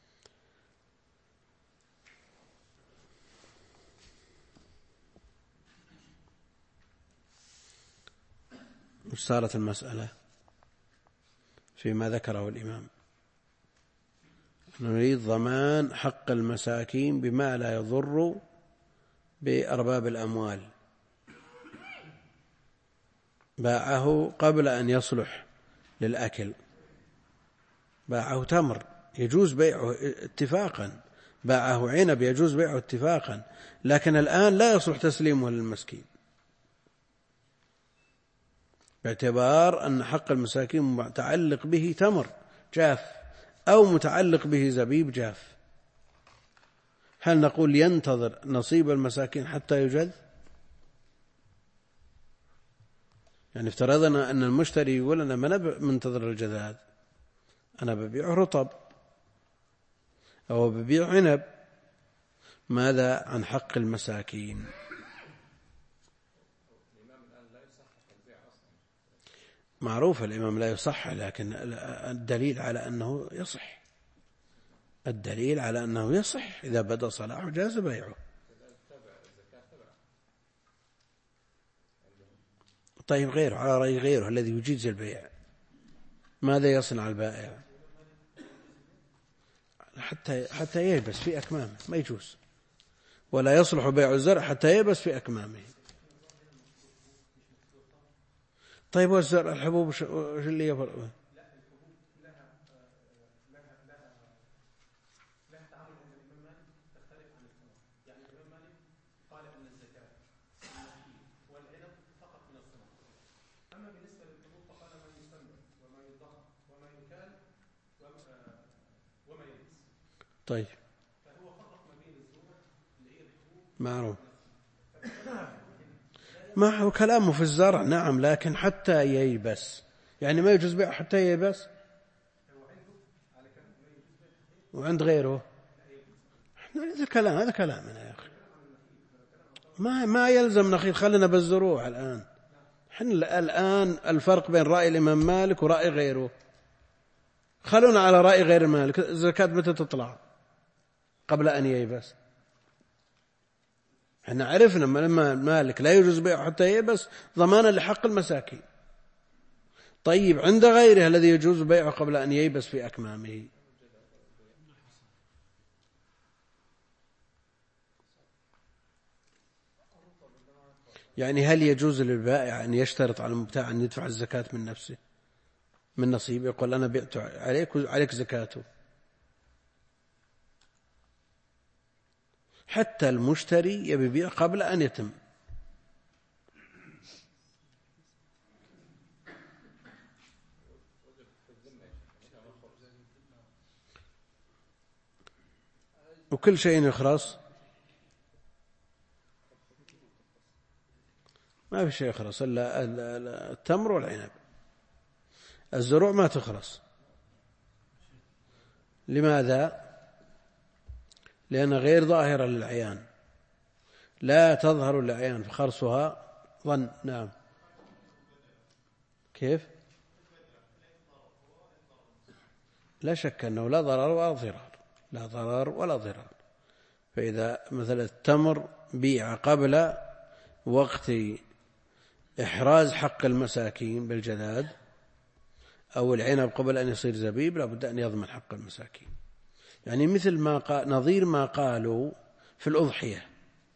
وش صارت المسألة فيما ذكره الإمام؟ نريد ضمان حق المساكين بما لا يضر بأرباب الأموال. باعه قبل أن يصلح للأكل، باعه تمر يجوز بيعه اتفاقا، باعه عنب يجوز بيعه اتفاقا، لكن الآن لا يصلح تسليمه للمسكين، باعتبار أن حق المساكين متعلق به تمر جاف أو متعلق به زبيب جاف. هل نقول ينتظر نصيب المساكين حتى يجد؟ يعني افترضنا أن المشتري يقول أنا ما منتظر الجذاذ، أنا ببيع رطب أو ببيع عنب، ماذا عن حق المساكين؟ معروف الإمام لا يصح، لكن الدليل على أنه يصح، الدليل على أنه يصح إذا بدأ صلاحه جاز بيعه. طيب غيره، على رأي غيره الذي يجيز البيع، ماذا يصنع البائع؟ حتى ييبس في أكمامه ما يجوز، ولا يصلح بيع الزرع حتى ييبس في أكمامه. طيب والزرع الحبوب وش اللي يفرق؟ طيب معروف، ما هو كلامه في الزرع نعم، لكن حتى ييبس، يعني ما يجوز بيع حتى ييبس، وعند غيره هذا كلامنا يا أخي، ما يلزم نخيل، خلنا بالزروع الآن. حنا الآن الفرق بين رأي الإمام مالك ورأي غيره، خلونا على رأي غير مالك. الزكاة متى تطلع؟ قبل أن ييبس. احنا عرفنا لما مالك لا يجوز بيعه حتى ييبس ضمانا لحق المساكين. طيب عند غيره الذي يجوز بيعه قبل أن ييبس في أكمامه، يعني هل يجوز للبائع أن يشترط على المبتاع أن يدفع الزكاة من نفسه من نصيب، يقول أنا بعت عليك زكاته؟ حتى المشتري يبي يبيع قبل أن يتم. وكل شيء يخرص، ما في شيء يخرص إلا التمر والعنب. الزروع ما تخرص. لماذا؟ لأن غير ظاهرة للعيان، لا تظهر للعيان فخرصها ظن. نعم كيف؟ لا شك أنه لا ضرر ولا ضرار، لا ضرر ولا ضرار. فإذا مثلا التمر بيع قبل وقت إحراز حق المساكين بالجذاذ أو العنب قبل أن يصير زبيب لا بد أن يضمن حق المساكين. يعني مثل ما نظير ما قالوا في الأضحية،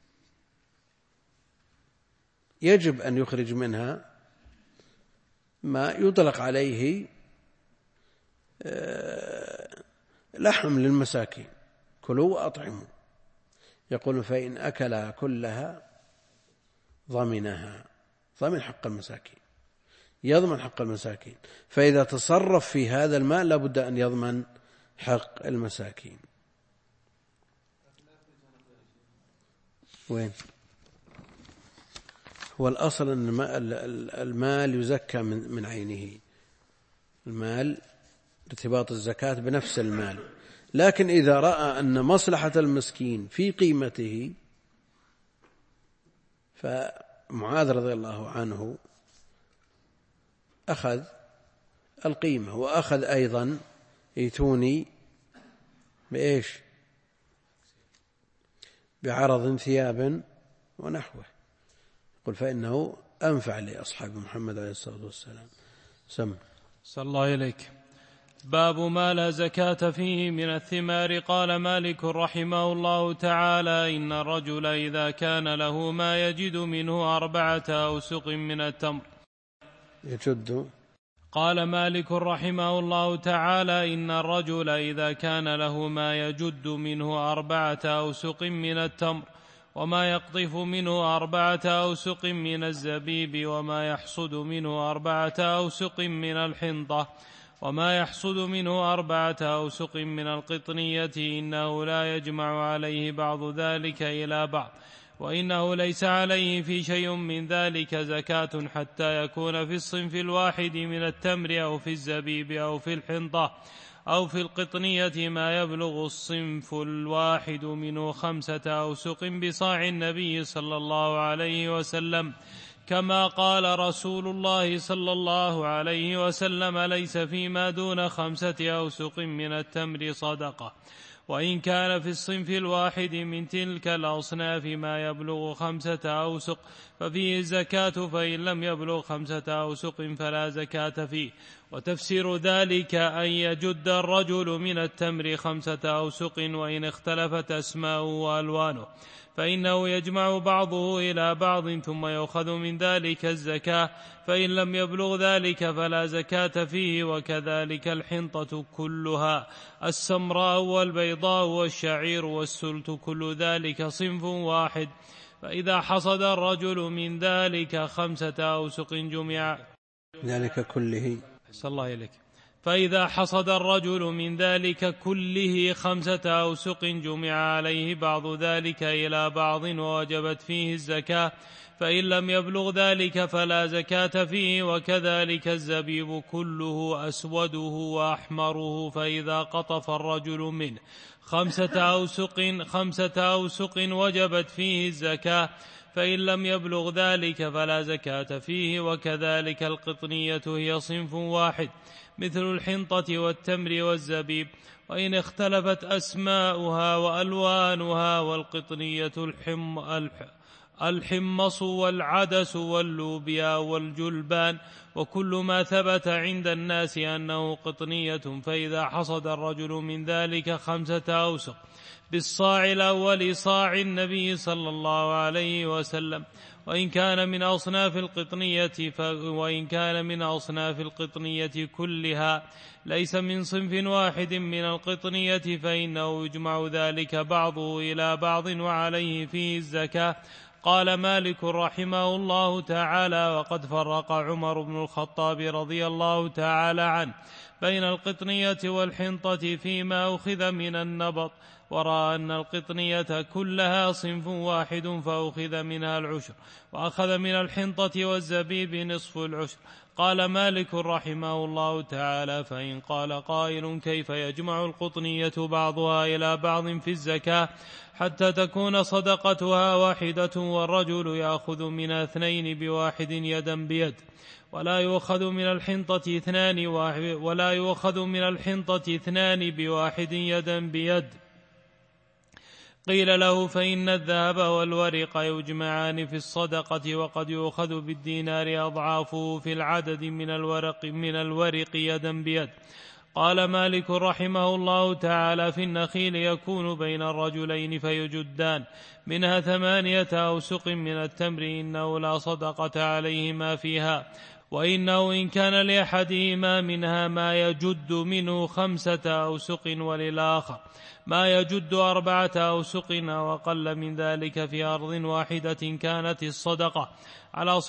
يجب أن يخرج منها ما يطلق عليه لحم للمساكين، كلوا وأطعموا. يقول فإن أكل كلها ضمنها، ضمن حق المساكين، يضمن حق المساكين. فإذا تصرف في هذا المال لابد أن يضمن حق المساكين. وين هو الأصل أن المال يزكى من عينه، المال ارتباط الزكاة بنفس المال، لكن إذا رأى أن مصلحة المسكين في قيمته، فمعاذ رضي الله عنه أخذ القيمة، وأخذ أيضا يتوني بإيش؟ بعرض ثياب ونحوه. يقول فإنه أنفع لأصحاب محمد عليه الصلاة والسلام. صلى الله إليك. باب ما لا زكاة فيه من الثمار. قال مالك رحمه الله تعالى: إن الرجل إذا كان له ما يجد منه 4 أوسق من التمر يجد. قال مالك رحمه الله تعالى: إن الرجل إذا كان له ما يجد منه 4 أوسق من التمر وما يقطف منه 4 أوسق من الزبيب وما يحصد منه 4 أوسق من الحنطة وما يحصد منه 4 أوسق من القطنية، إنه لا يجمع عليه بعض ذلك إلى بعض، وإنه ليس عليه في شيء من ذلك زكاة حتى يكون في الصنف الواحد من التمر أو في الزبيب أو في الحنطة أو في القطنية ما يبلغ الصنف الواحد منه 5 أوسق بصاع النبي صلى الله عليه وسلم، كما قال رسول الله صلى الله عليه وسلم: ليس فيما دون 5 أوسق من التمر صدقة. وإن كان في الصنف الواحد من تلك الأصناف ما يبلغ 5 أوسق ففيه الزكاة، فإن لم يبلغ 5 أوسق فلا زكاة فيه. وتفسير ذلك أن يجد الرجل من التمر 5 أوسق، وإن اختلفت أسماؤه وألوانه فإنه يجمع بعضه إلى بعض ثم يأخذ من ذلك الزكاة، فإن لم يبلغ ذلك فلا زكاة فيه. وكذلك الحنطة كلها، السمراء والبيضاء والشعير والسلت، كل ذلك صنف واحد. فإذا حصد الرجل من ذلك 5 أوسق جمع ذلك كله. صلى الله عليك. فإذا حصد الرجل من ذلك كله 5 أوسق جمع عليه بعض ذلك إلى بعض ووجبت فيه الزكاة، فإن لم يبلغ ذلك فلا زكاة فيه. وكذلك الزبيب كله، أسوده وأحمره، فإذا قطف الرجل منه 5 أوسق وجبت فيه الزكاة، فإن لم يبلغ ذلك فلا زكاة فيه. وكذلك القطنية هي صنف واحد مثل الحنطة والتمر والزبيب، وإن اختلفت أسماؤها وألوانها. والقطنية الحمص والعدس واللوبيا والجلبان، وكل ما ثبت عند الناس أنه قطنية. فإذا حصد الرجل من ذلك 5 أوسق بالصاع الأول صاع النبي صلى الله عليه وسلم، وإن كان من أصناف القطنية كلها ليس من صنف واحد من القطنية، فإنه يجمع ذلك بعضه إلى بعض وعليه فيه الزكاة. قال مالك رحمه الله تعالى: وقد فرق عمر بن الخطاب رضي الله تعالى عنه بين القطنية والحنطة فيما أخذ من النبط، ورأى أن القطنية كلها صنف واحد فأخذ منها العشر، وأخذ من الحنطة والزبيب نصف العشر. قال مالك رحمه الله تعالى: فإن قال قائل: كيف يجمع القطنية بعضها إلى بعض في الزكاة حتى تكون صدقتها واحدة، والرجل يأخذ من 2 بواحد يدا بيد، ولا يؤخذ من الحنطة 2 بواحد يدا بيد؟ قيل له فإن الذهب والورق يجمعان في الصدقة وقد يؤخذ بالدينار أضعافه في العدد من الورق يدا بيد. قال مالك رحمه الله تعالى في النخيل يكون بين الرجلين فيجدان منها 8 أوسق من التمر إنه لا صدقة عليهما فيها، وإنه إن كان لأحدهما منها ما يجد منه 5 أوسق وللآخر ما يجد 4 أوسق أو أقل من ذلك في أرض واحدة كانت الصدقة على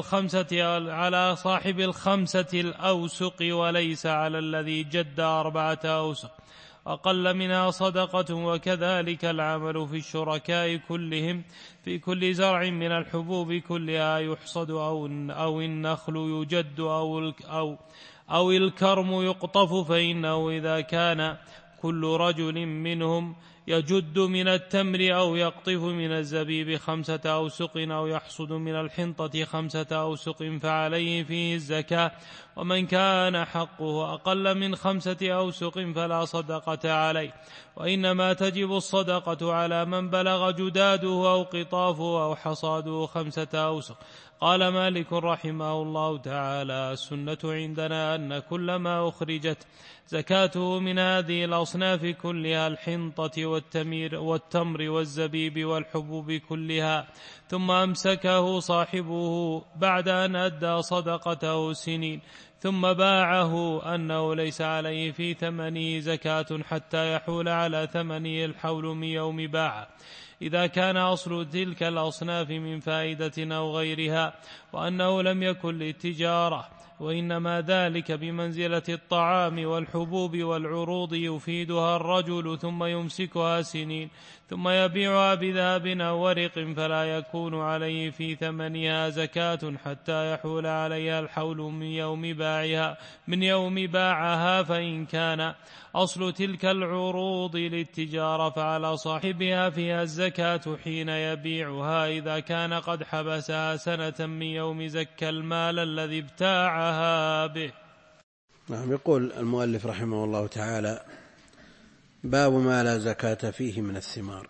صاحب الخمسة الأوسق وليس على الذي جد 4 أوسق أقل منها صدقة. وكذلك العمل في الشركاء كلهم في كل زرع من الحبوب كلها يحصد أو النخل يجد أو الكرم يقطف، فإنه إذا كان كل رجل منهم يجد من التمر أو يقطف من الزبيب 5 أوسق أو يحصد من الحنطة 5 أوسق فعليه فيه الزكاة. ومن كان حقه أقل من 5 أوسق فلا صدقة عليه، وإنما تجب الصدقة على من بلغ جداده أو قطافه أو حصاده 5 أوسق. قال مالك رحمه الله تعالى السنة عندنا أن كل ما أخرجت زكاته من هذه الأصناف كلها الحنطة والتمر والزبيب والحبوب كلها ثم أمسكه صاحبه بعد أن أدى صدقته سنين ثم باعه أنه ليس عليه في ثمنه زكاة حتى يحول على ثمنه الحول من يوم باعه، إذا كان أصل تلك الأصناف من فائدة أو غيرها، وأنه لم يكن للتجارة، وإنما ذلك بمنزلة الطعام والحبوب والعروض يفيدها الرجل ثم يمسكها سنين ثم يبيعها بذهب أو ورق فلا يكون عليه في ثمنها زكاة حتى يحول عليها الحول من يوم باعها. فإن كان أصل تلك العروض للتجارة فعلى صاحبها فيها الزكاة حين يبيعها إذا كان قد حبسها سنة من يوم زكى المال الذي ابتاعها به. نعم. يقول المؤلف رحمه الله تعالى: باب ما لا زكاة فيه من الثمار.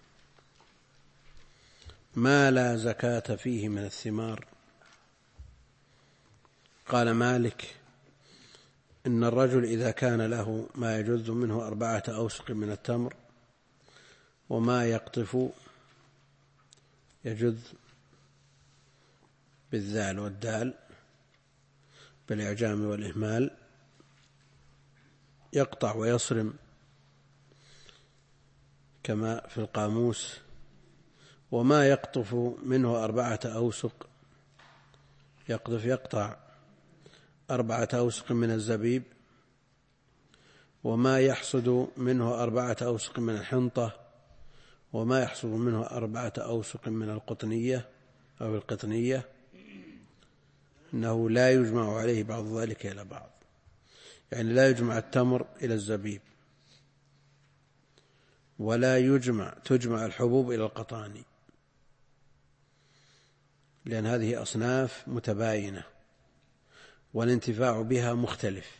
ما لا زكاة فيه من الثمار. قال مالك: إن الرجل إذا كان له ما يجز منه 4 أوسق من التمر وما يقطف، يجز بالذال والدال بالإعجام والإهمال، يقطع ويصرم كما في القاموس، وما يقطف منه 4 أوسق، يقطع 4 أوسق من الزبيب، وما يحصد منه 4 أوسق من الحنطة، وما يحصد منه 4 أوسق من القطنية أو القطنية، إنه لا يجمع عليه بعض ذلك إلى بعض، يعني لا يجمع التمر إلى الزبيب، ولا تجمع الحبوب إلى القطاني، لأن هذه أصناف متباينة والانتفاع بها مختلف،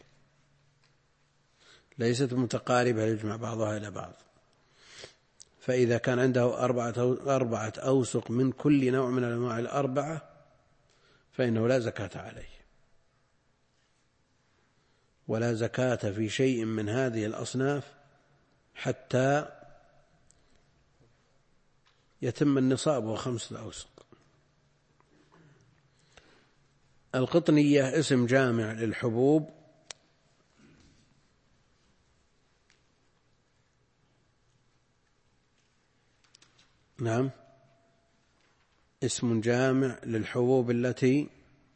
ليست متقاربة يجمع بعضها إلى بعض. فإذا كان عنده 4 أوسق من كل نوع من الأنواع 4 فإنه لا زكاة عليه، ولا زكاة في شيء من هذه الأصناف حتى يتم النصاب وهو 5 أوسق. القطنية اسم جامع للحبوب نعم، اسم جامع للحبوب التي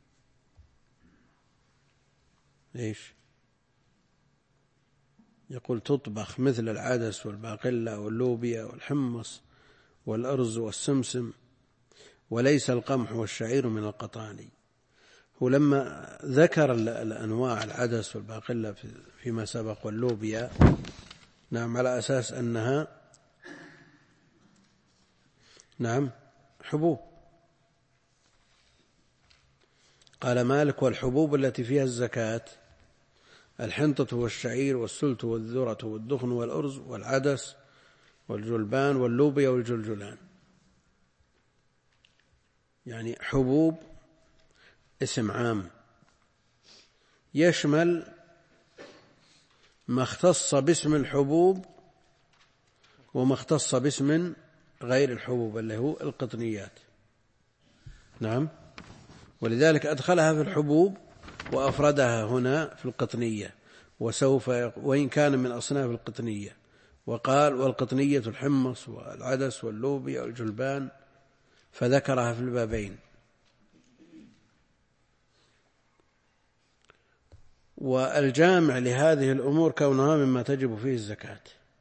يقول تطبخ مثل العدس والباقلة واللوبيا والحمص والأرز والسمسم، وليس القمح والشعير من القطاني. هو لما ذكر الأنواع العدس والباقلة فيما سبق واللوبيا نعم على أساس أنها نعم حبوب. قال مالك: والحبوب التي فيها الزكاة الحنطة والشعير والسلت والذرة والدخن والأرز والعدس والجلبان واللوبيا والجلجلان. يعني حبوب اسم عام يشمل ما اختص باسم الحبوب وما اختص باسم غير الحبوب اللي هو القطنيات. نعم، ولذلك أدخلها في الحبوب وأفردها هنا في القطنية، وإن كان من أصناف القطنية، وقال والقطنية الحمص والعدس واللوبيا والجلبان، فذكرها في البابين. والجامع لهذه الأمور كونها مما تجب فيه الزكاة،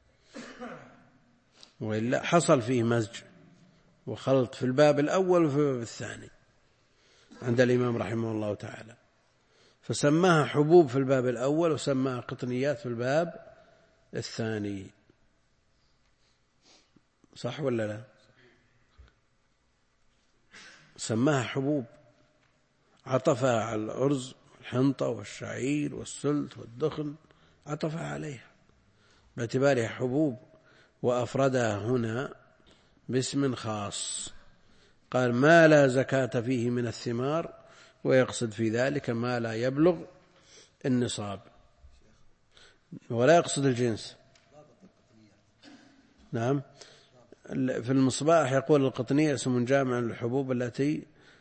وإلا حصل فيه مزج وخلط في الباب الأول وفي الباب الثاني عند الإمام رحمه الله تعالى، فسماها حبوب في الباب الأول وسماها قطنيات في الباب الثاني. صح ولا لا؟ سماها حبوب، عطفها على الأرز والحنطة والشعير والسلت والدخن، عطفها عليها باعتبارها حبوب، وأفردها هنا باسم خاص. قال ما لا زكاة فيه من الثمار، ويقصد في ذلك ما لا يبلغ النصاب، ولا يقصد الجنس. نعم، في المصباح يقول القطنية اسم جامع للحبوب التي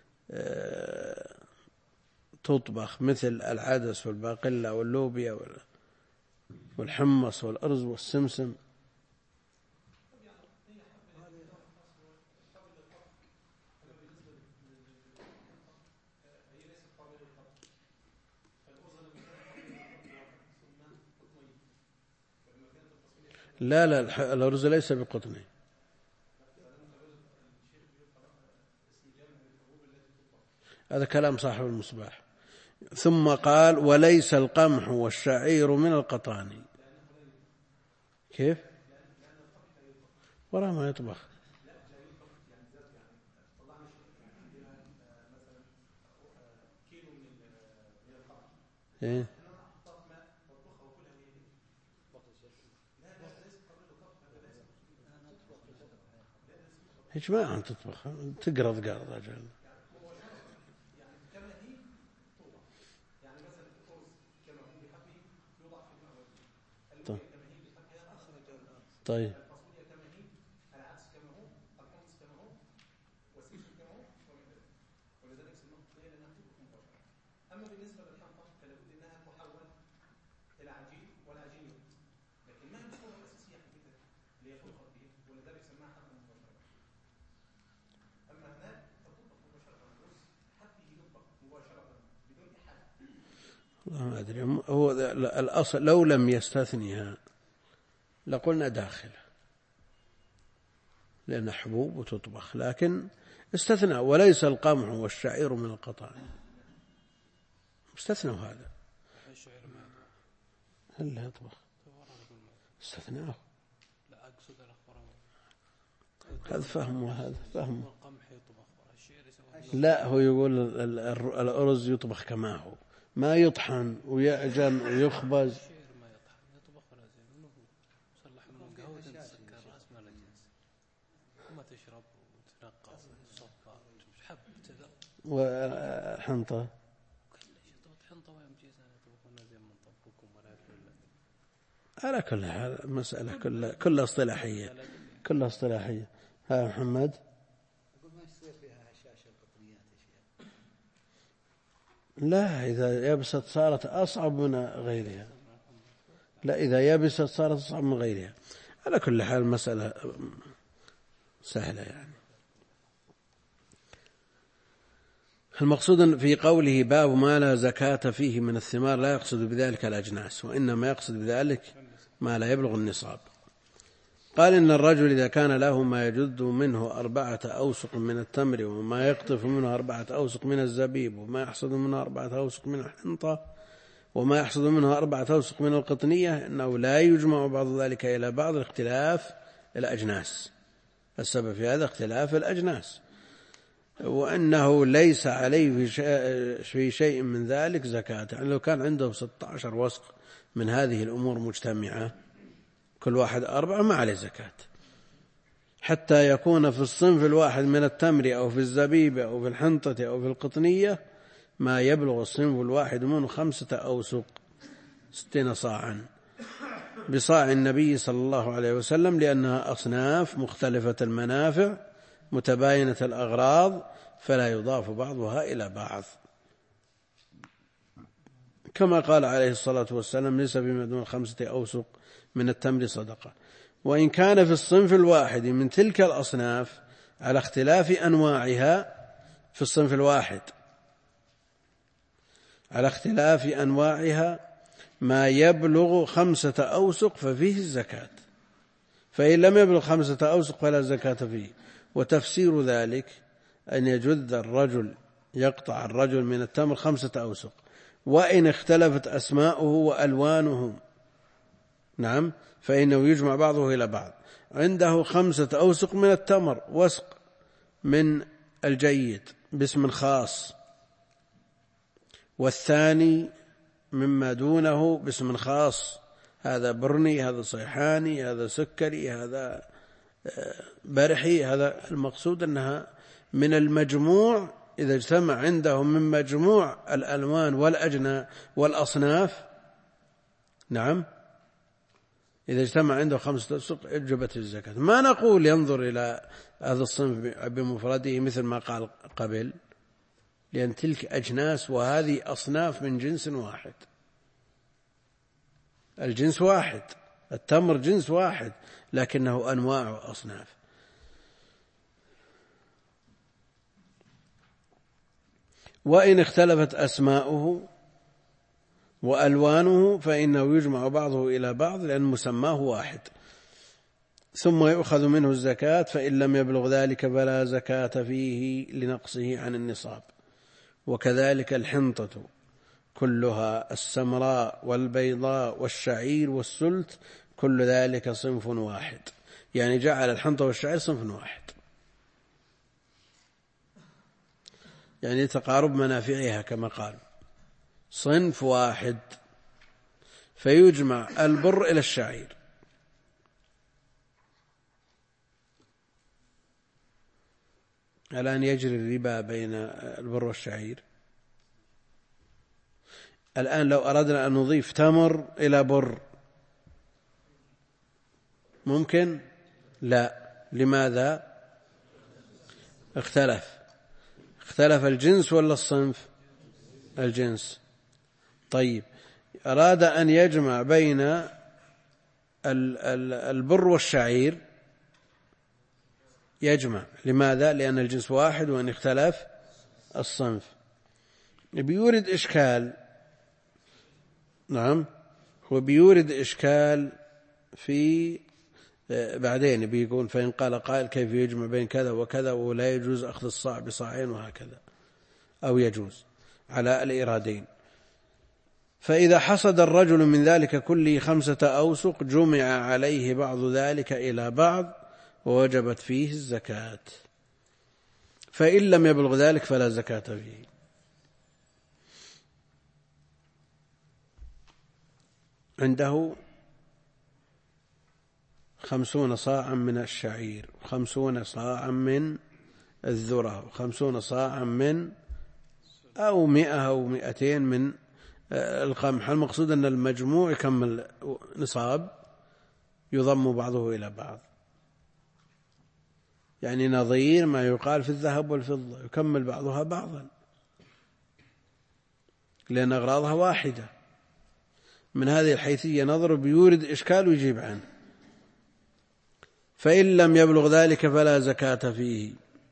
تطبخ، مثل العدس والباقلة واللوبيا والحمص والأرز والسمسم. لا لا، الأرز ليس بقطني. هذا كلام صاحب المصباح. ثم قال وليس القمح والشعير من القطاني. كيف؟ وراء ما يطبخ. إيه؟ هيش ما أنت تطبخ، تقرض قرض أجل. طيب أما بالنسبة للحنطة فلابد أنها تحول إلى عجين والعجين يخبز، لكن ما هي الصورة الأساسية حقيقة اللي هي تخبز به، ولذلك سماها حبة مباشرة. أما هناك فتطبخ مباشرة، الرز حبه يطبخ مباشرة بدون إحالة. ما أدري، هو الأصل لو لم يستثنيها لقلنا داخلة لأن حبوب وتطبخ، لكن استثنى وليس القمح والشعير من القطان، استثنوا هذا. هل لا يطبخ؟ استثناه. هذا فهم وهذا فهم. لا، هو يقول الأرز يطبخ كما هو، ما يطحن ويعجن ويخبز. وحنطة على كل حال مسألة كلها اصطلاحية، كلها اصطلاحية. ها محمد. لا، إذا يبست صارت أصعب من غيرها. لا، إذا يبست صارت أصعب من غيرها. على كل حال مسألة سهلة يعني. المقصود في قوله باب ما لا زكاة فيه من الثمار لا يقصد بذلك الأجناس، وإنما يقصد بذلك ما لا يبلغ النصاب. قال إن الرجل إذا كان له ما يجد منه 4 أوسق من التمر، وما يقطف منه 4 أوسق من الزبيب، وما يحصد منه 4 أوسق من الحنطة، وما يحصد منه 4 أوسق من القطنية، إنه لا يجمع بعض ذلك إلى بعض اختلاف الأجناس. السبب في هذا اختلاف الأجناس، وأنه ليس عليه في شيء من ذلك زكاة. يعني لو كان عنده 16 وسق من هذه الأمور مجتمعة، كل واحد 4، ما عليه زكاة، حتى يكون في الصنف الواحد من التمر أو في الزبيب أو في الحنطة أو في القطنية ما يبلغ الصنف الواحد منه 5 أوسق 60 صاعا بصاع النبي صلى الله عليه وسلم، لأنها أصناف مختلفة المنافع متباينة الأغراض فلا يضاف بعضها إلى بعض، كما قال عليه الصلاة والسلام: ليس بما دون 5 أوسق من التمر صدقة. وإن كان في الصنف الواحد من تلك الأصناف على اختلاف أنواعها، في الصنف الواحد على اختلاف أنواعها ما يبلغ 5 أوسق ففيه الزكاة، فإن لم يبلغ 5 أوسق فلا زكاة فيه. وتفسير ذلك أن يجذ الرجل، يقطع الرجل من التمر 5 أوسق، وإن اختلفت أسماؤه وألوانه، نعم، فإنه يجمع بعضه إلى بعض. عنده 5 أوسق من التمر، وسق من الجيد باسم خاص، والثاني مما دونه باسم خاص، هذا برني، هذا صيحاني، هذا سكري، هذا برحي. هذا المقصود أنها من المجموع، إذا اجتمع عندهم من مجموع الألوان والأجناس والأصناف، نعم، إذا اجتمع عنده 5 أوسق أوجبت الزكاة. ما نقول ينظر إلى هذا الصنف بمفرده مثل ما قال قبل، لأن تلك أجناس وهذه أصناف من جنس واحد. الجنس واحد، التمر جنس واحد، لكنه أنواع وأصناف. وإن اختلفت أسماؤه وألوانه فإنه يجمع بعضه إلى بعض، لأن مسماه واحد، ثم يؤخذ منه الزكاة، فإن لم يبلغ ذلك فلا زكاة فيه لنقصه عن النصاب. وكذلك الحنطة كلها، السمراء والبيضاء والشعير والسلت، كل ذلك صنف واحد، يعني جعل الحنطة والشعير صنف واحد، يعني تقارب منافعها كما قال، صنف واحد، فيجمع البر إلى الشعير. الآن يجري الربا بين البر والشعير. الآن لو أردنا أن نضيف تمر إلى بر ممكن؟ لا. لماذا؟ اختلف الجنس ولا الصنف؟ الجنس. طيب، أراد أن يجمع بين البر والشعير، يجمع. لماذا؟ لأن الجنس واحد وأن اختلف الصنف. بيورد إشكال، نعم، هو بيورد إشكال في بعدين بيقول: فإن قال قائل كيف يجمع بين كذا وكذا ولا يجوز أخذ الصاع بصاعين وهكذا، أو يجوز على الإرادين. فإذا حصد الرجل من ذلك كله 5 أوسق جمع عليه بعض ذلك إلى بعض ووجبت فيه الزكاة، فإن لم يبلغ ذلك فلا زكاة فيه. عنده 50 صاعا من الشعير، 50 صاعا من الذرة، 50 صاعا من أو 100 أو 200 من القمح. المقصود أن المجموع يكمل نصاب، يضم بعضه إلى بعض، يعني نظير ما يقال في الذهب والفضة، يكمل بعضها بعضا، لأن أغراضها واحدة. من هذه الحيثية نظر بيورد إشكال ويجيب عنه. فإن لم يبلغ ذلك فلا زكاة فيه.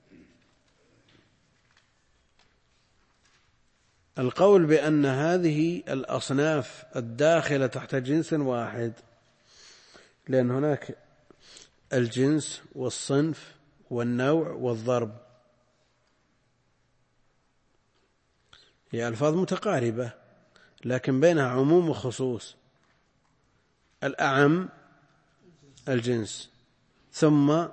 القول بأن هذه الأصناف الداخلة تحت جنس واحد، لأن هناك الجنس والصنف والنوع والضرب، هي ألفاظ متقاربة لكن بينها عموم وخصوص. الأعم الجنس، ثم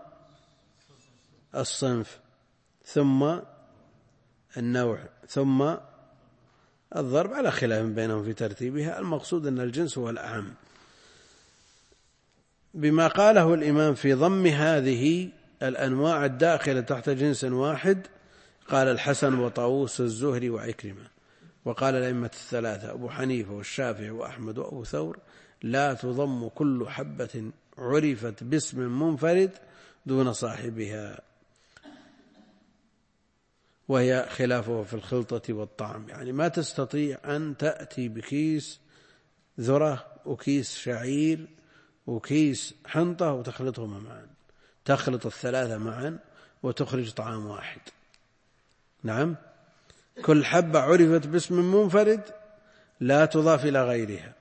الصنف، ثم النوع، ثم الضرب، على خلاف بينهم في ترتيبها. المقصود أن الجنس هو الأعم. بما قاله الإمام في ضم هذه الأنواع الداخلة تحت جنس واحد قال الحسن وطاووس الزهري وعكرمة، وقال الأئمة الثلاثة أبو حنيفة والشافعي وأحمد وأبو ثور لا تضم كل حبة عرفت باسم منفرد دون صاحبها، وهي خلافه في الخلطة والطعم. يعني ما تستطيع أن تأتي بكيس ذرة وكيس شعير وكيس حنطة وتخلطهما معا، تخلط الثلاثة معا وتخرج طعام واحد. نعم، كل حبة عرفت باسم منفرد لا تضاف إلى غيرها.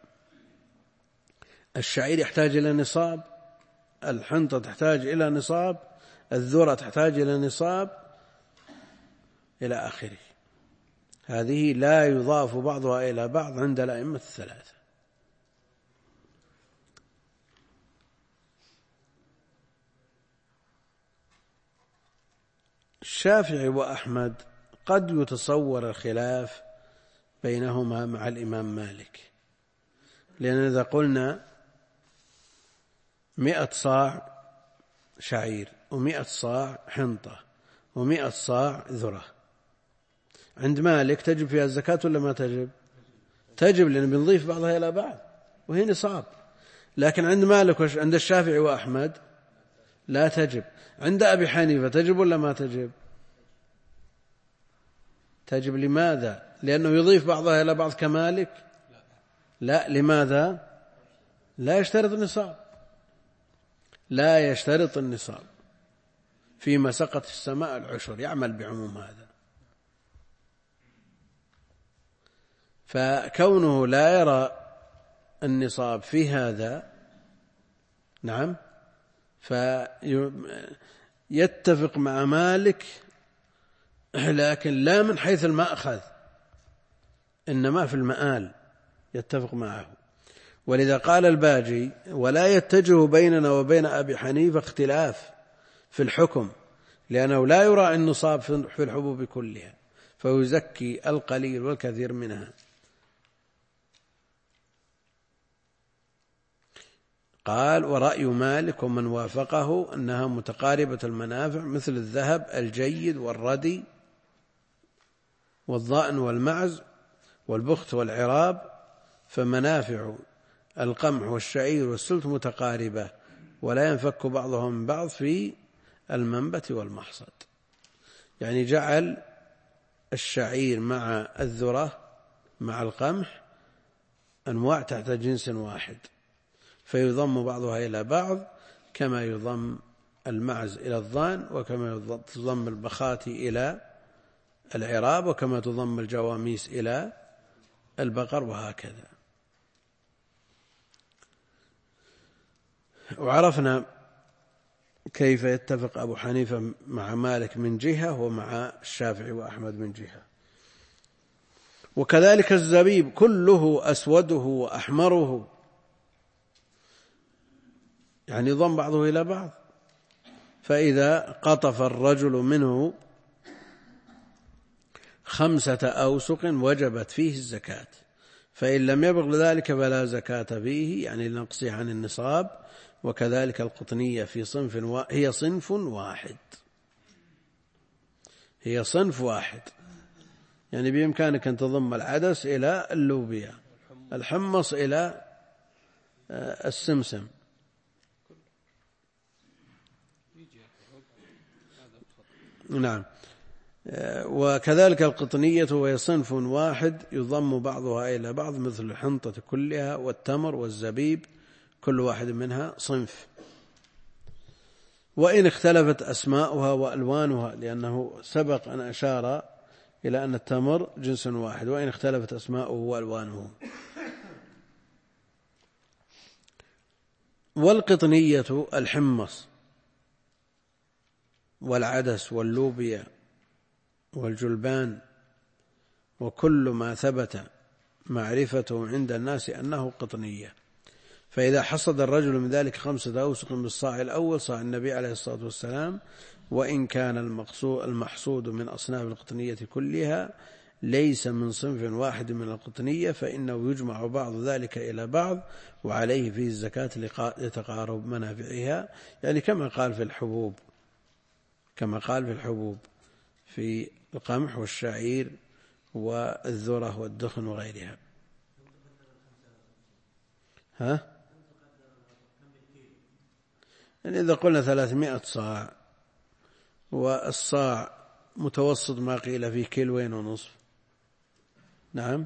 الشعير يحتاج إلى نصاب، الحنطة تحتاج إلى نصاب، الذرة تحتاج إلى نصاب، إلى آخره. هذه لا يضاف بعضها إلى بعض عند الأئمة الثلاثة. الشافعي وأحمد قد يتصور الخلاف بينهما مع الإمام مالك، لأن إذا قلنا 100 صاع شعير و100 صاع حنطة و100 صاع ذرة، عند مالك تجب فيها الزكاة ولا ما تجب؟ تجب، لأن بنضيف بعضها إلى بعض وهي نصاب. لكن عند مالك عند الشافعي وأحمد لا تجب. عند أبي حنيفة تجب ولا ما تجب؟ تجب. لماذا؟ لأنه يضيف بعضها إلى بعض كمالك؟ لا. لماذا؟ لا يشترط النصاب، لا يشترط النصاب. فيما سقط السماء العشر، يعمل بعموم هذا. فكونه لا يرى النصاب في هذا، نعم، فيتفق مع مالك، لكن لا من حيث المأخذ، إنما في المآل يتفق معه. ولذا قال الباجي ولا يتجه بيننا وبين أبي حنيفة اختلاف في الحكم، لأنه لا يراعي النصاب في الحبوب كلها، فيزكي القليل والكثير منها. قال ورأي مالك ومن وافقه أنها متقاربة المنافع، مثل الذهب الجيد والردي والضأن والمعز والبخت والعراب، فمنافع القمح والشعير والسلت متقاربة، ولا ينفك بعضهم من بعض في المنبت والمحصد. يعني جعل الشعير مع الذرة مع القمح أنواع تحت جنس واحد، فيضم بعضها إلى بعض، كما يضم المعز إلى الضان، وكما تضم البخاتي إلى العراب، وكما تضم الجواميس إلى البقر، وهكذا. وعرفنا كيف يتفق أبو حنيفة مع مالك من جهة، ومع الشافعي وأحمد من جهة. وكذلك الزبيب كله أسوده وأحمره، يعني يضم بعضه إلى بعض. فإذا قطف الرجل منه 5 أوسق وجبت فيه الزكاة، فإن لم يبلغ ذلك فلا زكاة فيه، يعني لنقصه عن النصاب. وكذلك القطنية في صنف هي صنف واحد، هي صنف واحد، يعني بإمكانك أن تضم العدس إلى اللوبيا، الحمص إلى السمسم. نعم. وكذلك القطنية وهي صنف واحد يضم بعضها إلى بعض، مثل الحنطة كلها والتمر والزبيب، كل واحد منها صنف. وإن اختلفت أسماؤها وألوانها، لأنه سبق أن أشار إلى أن التمر جنس واحد، وإن اختلفت أسماؤه وألوانه. والقطنية الحمص والعدس واللوبيا والجلبان، وكل ما ثبت معرفته عند الناس أنه قطنية. فإذا حصد الرجل من ذلك 5 أوسق بالصاع الأول، صاع النبي عليه الصلاة والسلام، وإن كان المحصود من أصناف القطنية كلها ليس من صنف واحد من القطنية، فإنه يجمع بعض ذلك إلى بعض، وعليه فيه الزكاة لتقارب منافعها، يعني كما قال في الحبوب كما قال في الحبوب في القمح والشعير والذرة والدخن وغيرها. يعني إذا قلنا 300 صاع، والصاع متوسط ما قيل فيه 2.5 كيلو، نعم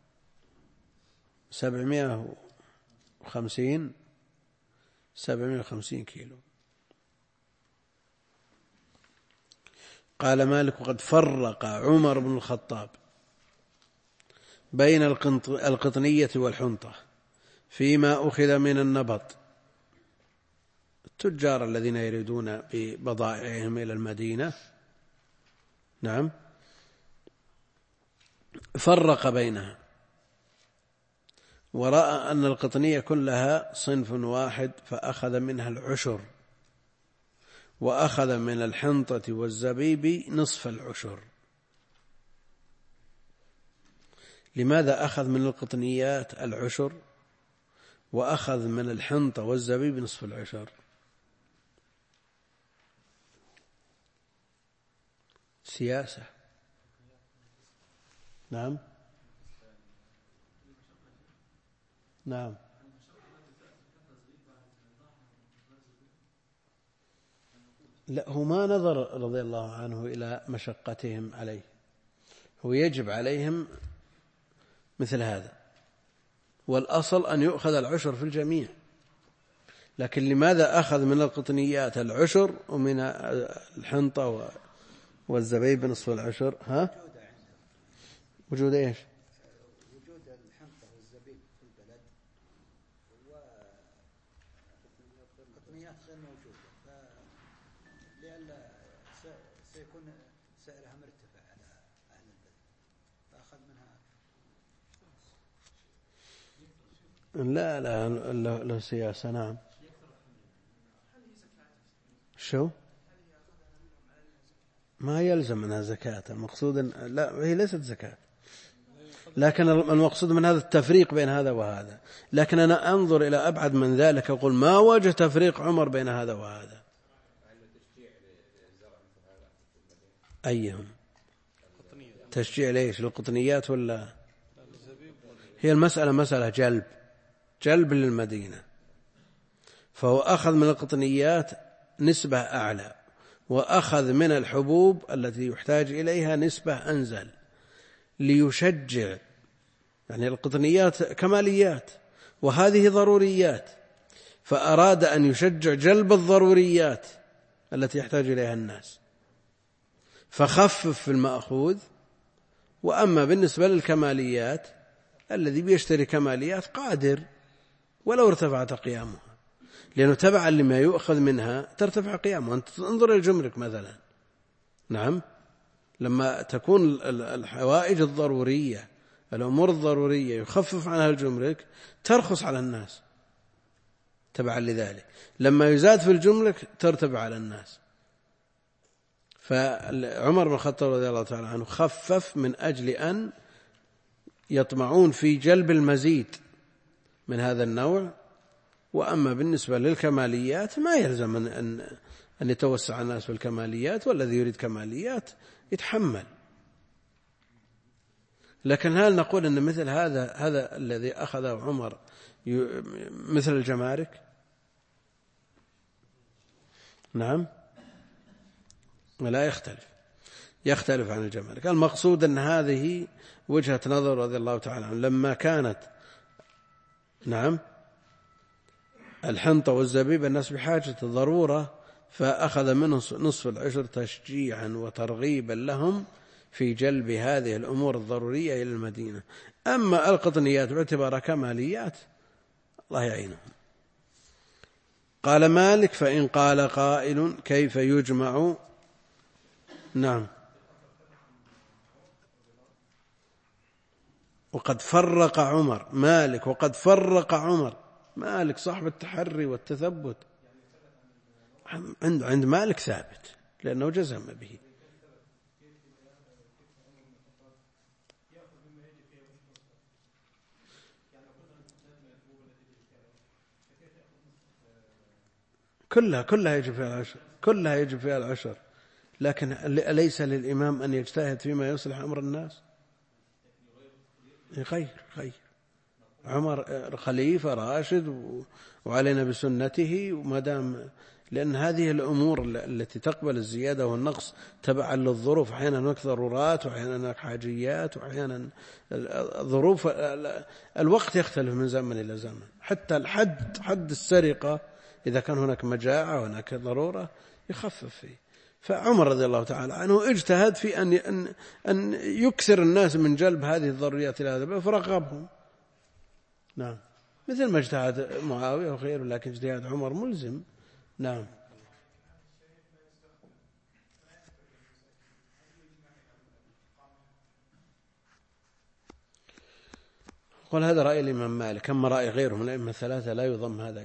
750 كيلو. قال مالك: وقد فرق عمر بن الخطاب بين القطنية والحنطة فيما أخذ من النبط. التجار الذين يريدون ببضائعهم إلى المدينة، نعم، فرق بينها، ورأى أن القطنية كلها صنف واحد فأخذ منها العشر، وأخذ من الحنطة والزبيب نصف العشر. لماذا أخذ من القطنيات العشر وأخذ من الحنطة والزبيب نصف العشر؟ سياسة. نعم نعم. لا، هو ما نظر رضي الله عنه إلى مشقتهم عليه، هو يجب عليهم مثل هذا، والأصل أن يؤخذ العشر في الجميع. لكن لماذا أخذ من القطنيات العشر ومن الحنطة والزبيب نصف العشر؟ وجود إيش؟ وجود الحنطة والزبيب في البلد، والقطنيات غير موجودة، لئلا سيكون سعرها مرتفع على أهل البلد، فأخذ منها. لا له سياسة. نعم. شو؟ ما يلزم منها زكاة. المقصود لا، هي ليست زكاة، لكن المقصود من هذا التفريق بين هذا وهذا. لكن أنا أنظر إلى أبعد من ذلك، أقول ما وجه تفريق عمر بين هذا وهذا؟ أيهم؟ تشجيع ليش؟ للقطنيات ولا؟ هي المسألة مسألة جلب للمدينة، فهو أخذ من القطنيات نسبة أعلى، وأخذ من الحبوب التي يحتاج إليها نسبة أنزل ليشجع. يعني القطنيات كماليات وهذه ضروريات، فأراد أن يشجع جلب الضروريات التي يحتاج إليها الناس، فخفف في المأخوذ. وأما بالنسبة للكماليات، الذي بيشتري كماليات قادر ولو ارتفعت قيامها، لأنه تبعا لما يؤخذ منها ترتفع قيامها. أنت انظر الجمرك مثلا، نعم، لما تكون الحوائج الضرورية، الأمور الضرورية يخفف عنها الجمرك ترخص على الناس تبعا لذلك. لما يزاد في الجمرك ترتفع على الناس. فعمر بن الخطاب رضي الله تعالى عنه خفف من أجل أن يطمعون في جلب المزيد من هذا النوع. وأما بالنسبة للكماليات ما يلزم أن يتوسع الناس في الكماليات، والذي يريد كماليات يتحمل. لكن هل نقول أن مثل هذا الذي أخذه عمر مثل الجمارك؟ نعم، لا، يختلف عن الجمارك. المقصود أن هذه وجهة نظر رضي الله تعالى عنه، لما كانت نعم الحنطة والزبيب الناس بحاجة ضرورة، فأخذ منه نصف العشر تشجيعا وترغيبا لهم في جلب هذه الأمور الضرورية إلى المدينة. أما القطنيات باعتبارها كماليات الله يعينهم. قال مالك: فإن قال قائل كيف يجمع؟ نعم. وقد فرق عمر. مالك وقد فرق عمر. مالك صاحب التحري والتثبت، عند مالك ثابت لأنه جزم به. كلها يجب فيها العشر، كلها يجب فيها العشر، لكن أليس للإمام أن يجتهد فيما يصلح أمر الناس؟ غير عمر خليفة راشد وعلينا بسنته، وما دام لأن هذه الأمور التي تقبل الزيادة والنقص تبعا للظروف، أحيانا هناك ضرورات وأحيانا هناك حاجيات وأحيانا الظروف، الوقت يختلف من زمن إلى زمن. حتى حد السرقة إذا كان هناك مجاعة وهناك ضرورة يخفف فيه. فعمر رضي الله تعالى عنه اجتهد في أن يكثر الناس من جلب هذه الضروريات إلى هذا فرغبهم. نعم، مثل ما اجتهد معاوية وغيره، لكن اجتهاد عمر ملزم. نعم. قال هذا رأي الإمام مالك، أما رأي غيره من الأئمة الثلاثة لا يضم هذا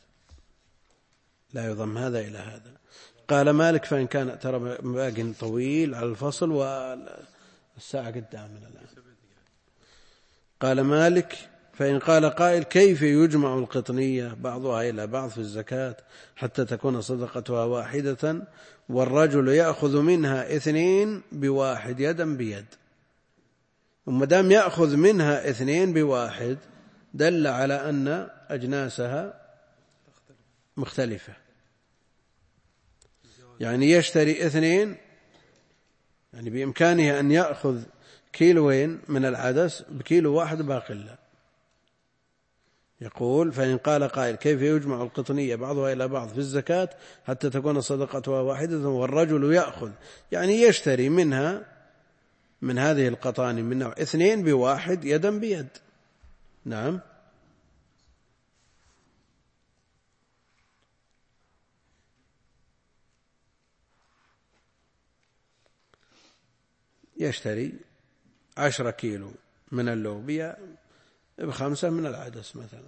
إلى هذا. قال مالك فإن كان ترى باق طويل على الفصل والساعة قدامنا الآن. قال مالك فإن قال قائل كيف يجمع القطنية بعضها إلى بعض في الزكاة حتى تكون صدقتها واحدة والرجل يأخذ منها 2 بواحد يدا بيد؟ وما دام يأخذ منها 2 بواحد دل على أن أجناسها مختلفة. يعني يشتري 2، يعني بإمكانه أن يأخذ 2 من العدس بكيلو واحد باقلة. يقول فإن قال قائل كيف يجمع القطنية بعضها إلى بعض في الزكاة حتى تكون صدقتها واحدة والرجل يأخذ، يعني يشتري منها من هذه القطان من نوع 2 بواحد يدا بيد. نعم. يشتري 10 كيلو من اللوبيا ب5 من العدس مثلا.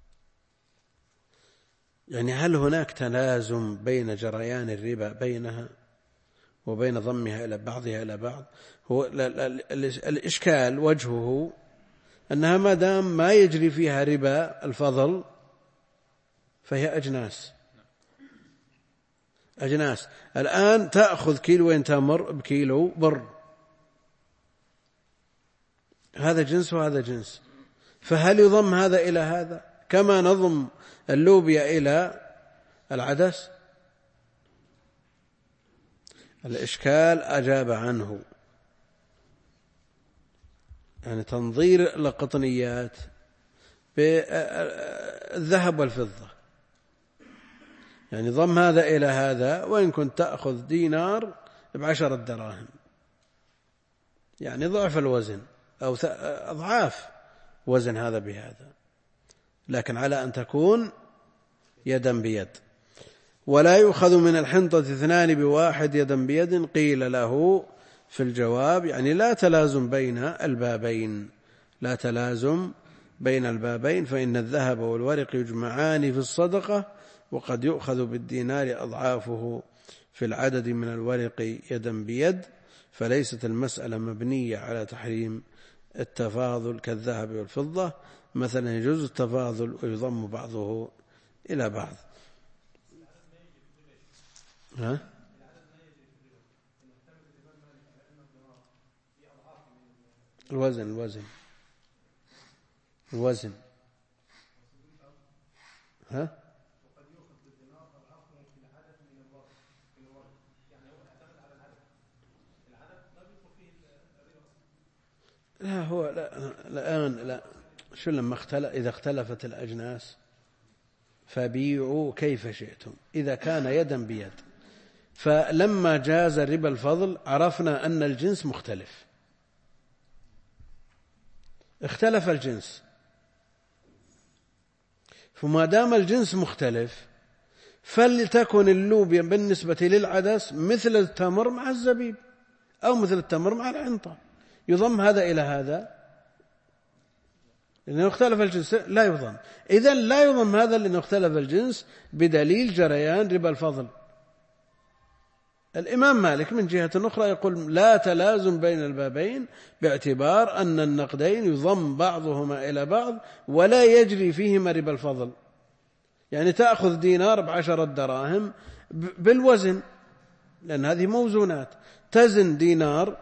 يعني هل هناك تلازم بين جريان الربا بينها وبين ضمها إلى بعضها إلى بعض؟ هو الإشكال وجهه أنها ما دام ما يجري فيها ربا الفضل فهي أجناس. الآن تأخذ 2 كيلو تمر بكيلو بر، هذا جنس وهذا جنس، فهل يضم هذا إلى هذا كما نضم اللوبيا إلى العدس؟ الإشكال أجاب عنه، يعني تنظير القطنيات بالذهب والفضة، يعني ضم هذا إلى هذا، وإن كنت تأخذ دينار ب10 دراهم، يعني ضعف الوزن أو أضعاف وزن هذا بهذا، لكن على أن تكون يدا بيد. ولا يؤخذ من الحنطة 2 بواحد يدا بيد. قيل له في الجواب يعني لا تلازم بين البابين، فإن الذهب والورق يجمعان في الصدقة، وقد يؤخذ بالدينار أضعافه في العدد من الورق يدا بيد، فليست المسألة مبنية على تحريم التفاضل كالذهب والفضة. مثلا يجوز التفاضل ويضم بعضه إلى بعض. الوزن لا هو الآن شو لما إذا اختلفت الأجناس فبيعوا كيف شئتم إذا كان يدا بيد. فلما جاز ربا الفضل عرفنا أن الجنس مختلف، اختلف الجنس، فما دام الجنس مختلف فلتكن اللوبيا بالنسبة للعدس مثل التمر مع الزبيب أو مثل التمر مع الحنطة، يضم هذا إلى هذا لأنه اختلف الجنس، لا يضم. إذن لا يضم هذا لأنه اختلف الجنس بدليل جريان ربا الفضل. الإمام مالك من جهة أخرى يقول لا تلازم بين البابين باعتبار أن النقدين يضم بعضهما إلى بعض ولا يجري فيهما ربا الفضل. يعني تأخذ دينار ب10 دراهم بالوزن لأن هذه موزونات، تزن دينار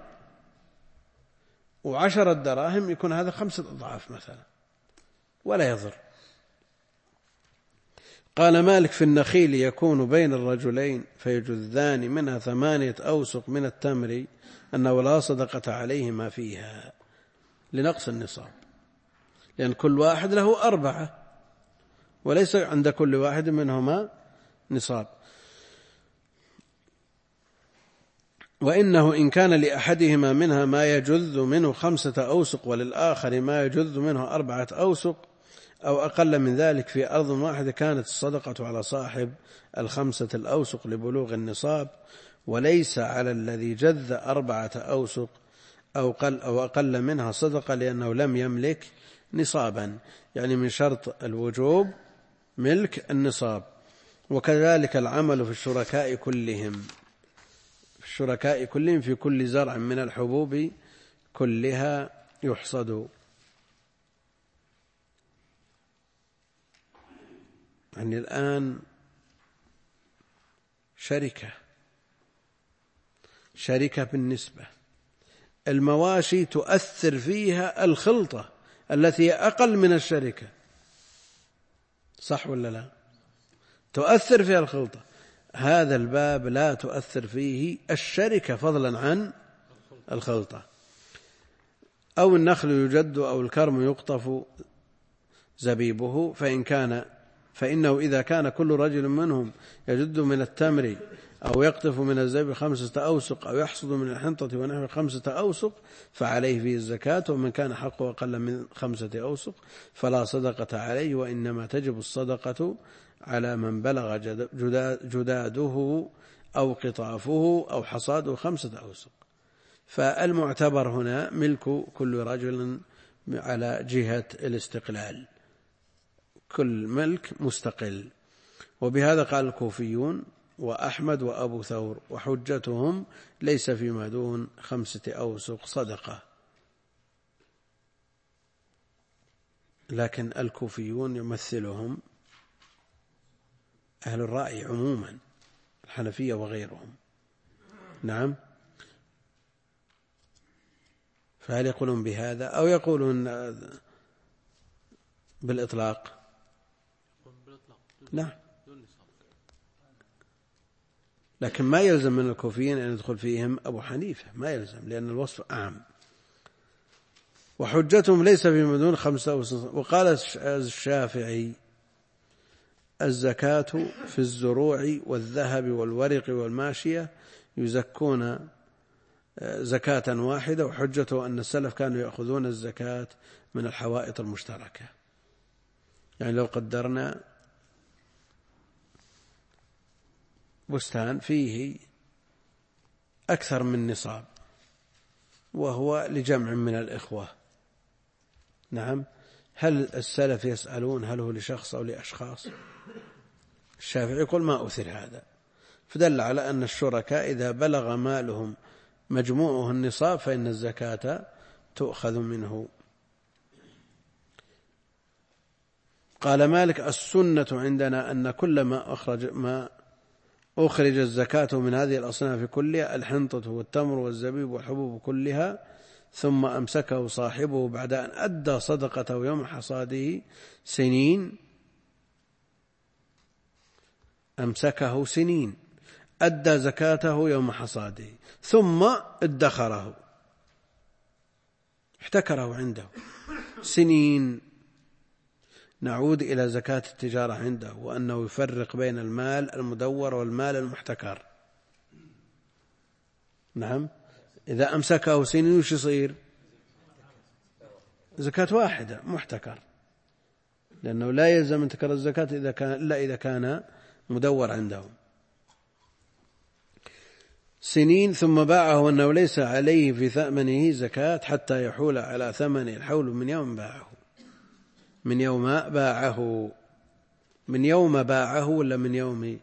و10 دراهم يكون هذا 5 أضعاف مثلا ولا يضر. قال مالك في النخيل يكون بين الرجلين فيجذان منها 8 أوسق من التمر أنه لا صدقة عليهما فيها لنقص النصاب، لأن كل واحد له 4 وليس عند كل واحد منهما نصاب. وإنه إن كان لأحدهما منها ما يجذ منه 5 أوسق وللآخر ما يجذ منه 4 أوسق أو أقل من ذلك في أرض واحدة كانت الصدقة على صاحب 5 الأوسق لبلوغ النصاب، وليس على الذي جذ 4 أوسق أو أقل منها صدقة لأنه لم يملك نصابا. يعني من شرط الوجوب ملك النصاب. وكذلك العمل في الشركاء كلهم، في كل زرع من الحبوب كلها يحصد. يعني الآن شركة بالنسبة، المواشي تؤثر فيها الخلطة التي أقل من الشركة، صح ولا لا؟ تؤثر فيها الخلطة. هذا الباب لا تؤثر فيه الشركة فضلا عن الخلطة. أو النخل يجد أو الكرم يقطف زبيبه فإنه إذا كان كل رجل منهم يجد من التمر أو يقطف من الزبيب 5 أوسق أو يحصد من الحنطة ونحو 5 أوسق فعليه فيه الزكاة. ومن كان حقه أقل من 5 أوسق فلا صدقة عليه، وإنما تجب الصدقة على من بلغ جداده أو قطافه أو حصاده 5 أوسق. فالمعتبر هنا ملك كل رجل على جهة الاستقلال، كل ملك مستقل. وبهذا قال الكوفيون وأحمد وأبو ثور، وحجتهم ليس فيما دون 5 أوسق صدقة. لكن الكوفيون يمثلهم أهل الرأي عموما، الحنفية وغيرهم. نعم. فهل يقولون بهذا أو يقولون بالإطلاق؟ نعم. لكن ما يلزم من الكوفيين أن يدخل فيهم أبو حنيفة، ما يلزم، لأن الوصف عام. وحجتهم ليس فيما دون 5 أوسق. وقال الشافعي الزكاة في الزروع والذهب والورق والماشية يزكون زكاة واحدة. وحجته أن السلف كانوا يأخذون الزكاة من الحوائط المشتركة. يعني لو قدرنا بستان فيه أكثر من نصاب وهو لجمع من الإخوة، نعم، هل السلف يسألون هل هو لشخص أو لأشخاص؟ الشافعي يقول ما أثر هذا، فدل على أن الشركاء إذا بلغ مالهم مجموعه النصاب فإن الزكاة تؤخذ منه. قال مالك السنة عندنا أن كل ما أخرج الزكاة من هذه الأصناف كلها، الحنطة والتمر والزبيب والحبوب كلها، ثم أمسكه صاحبه بعد أن أدى صدقته يوم حصاده سنين، أمسكه سنين، أدى زكاته يوم حصاده، ثم ادخره، احتكره عنده سنين. نعود إلى زكاة التجارة عنده، وأنه يفرق بين المال المدور والمال المحتكر. نعم. إذا أمسكه سنين وش يصير؟ زكاة واحدة محتكر، لأنه لا يلزم من تكرر الزكاة إلا إذا كان مدور عنده سنين. ثم باعه وأنه ليس عليه في ثمنه زكاة حتى يحول على ثمنه الحول من يوم باعه. من يوم باعه ولا من يوم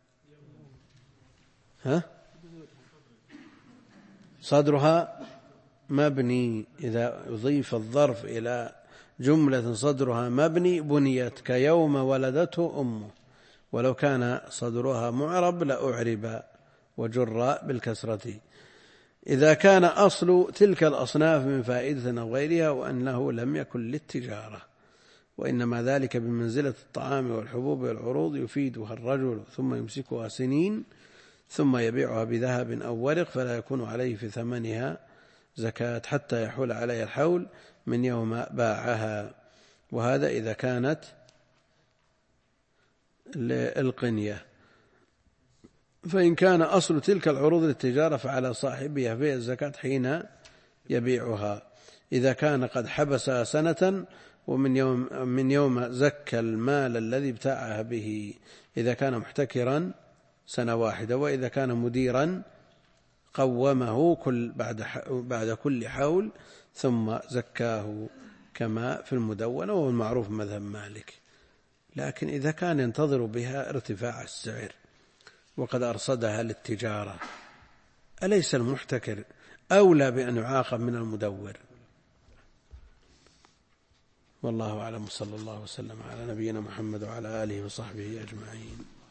صدرها مبني. إذا أضيف الظرف إلى جملة صدرها مبني بنيت كيوم ولدته أمه، ولو كان صدرها معرب لأعرب وجر بالكسرة. إذا كان أصل تلك الأصناف من فائدة أو غيرها وأنه لم يكن للتجارة، وإنما ذلك بمنزلة الطعام والحبوب والعروض يفيدها الرجل ثم يمسكها سنين ثم يبيعها بذهب أو ورق، فلا يكون عليه في ثمنها زكاة حتى يحول عليه الحول من يوم باعها. وهذا إذا كانت للقنية. فإن كان أصل تلك العروض للتجارة فعلى صاحبها فيها الزكاة حين يبيعها. إذا كان قد حبسها سنة ومن يوم زكى المال الذي ابتاعها به، إذا كان محتكرا سنة واحدة، وإذا كان مديرا قومه بعد كل حول ثم زكاه كما في المدونة وهو المعروف مذهب مالك. لكن إذا كان ينتظر بها ارتفاع السعر وقد أرصدها للتجارة، أليس المحتكر أولى بأن يعاقب من المدور؟ والله أعلم، صلى الله وسلم على نبينا محمد وعلى آله وصحبه أجمعين.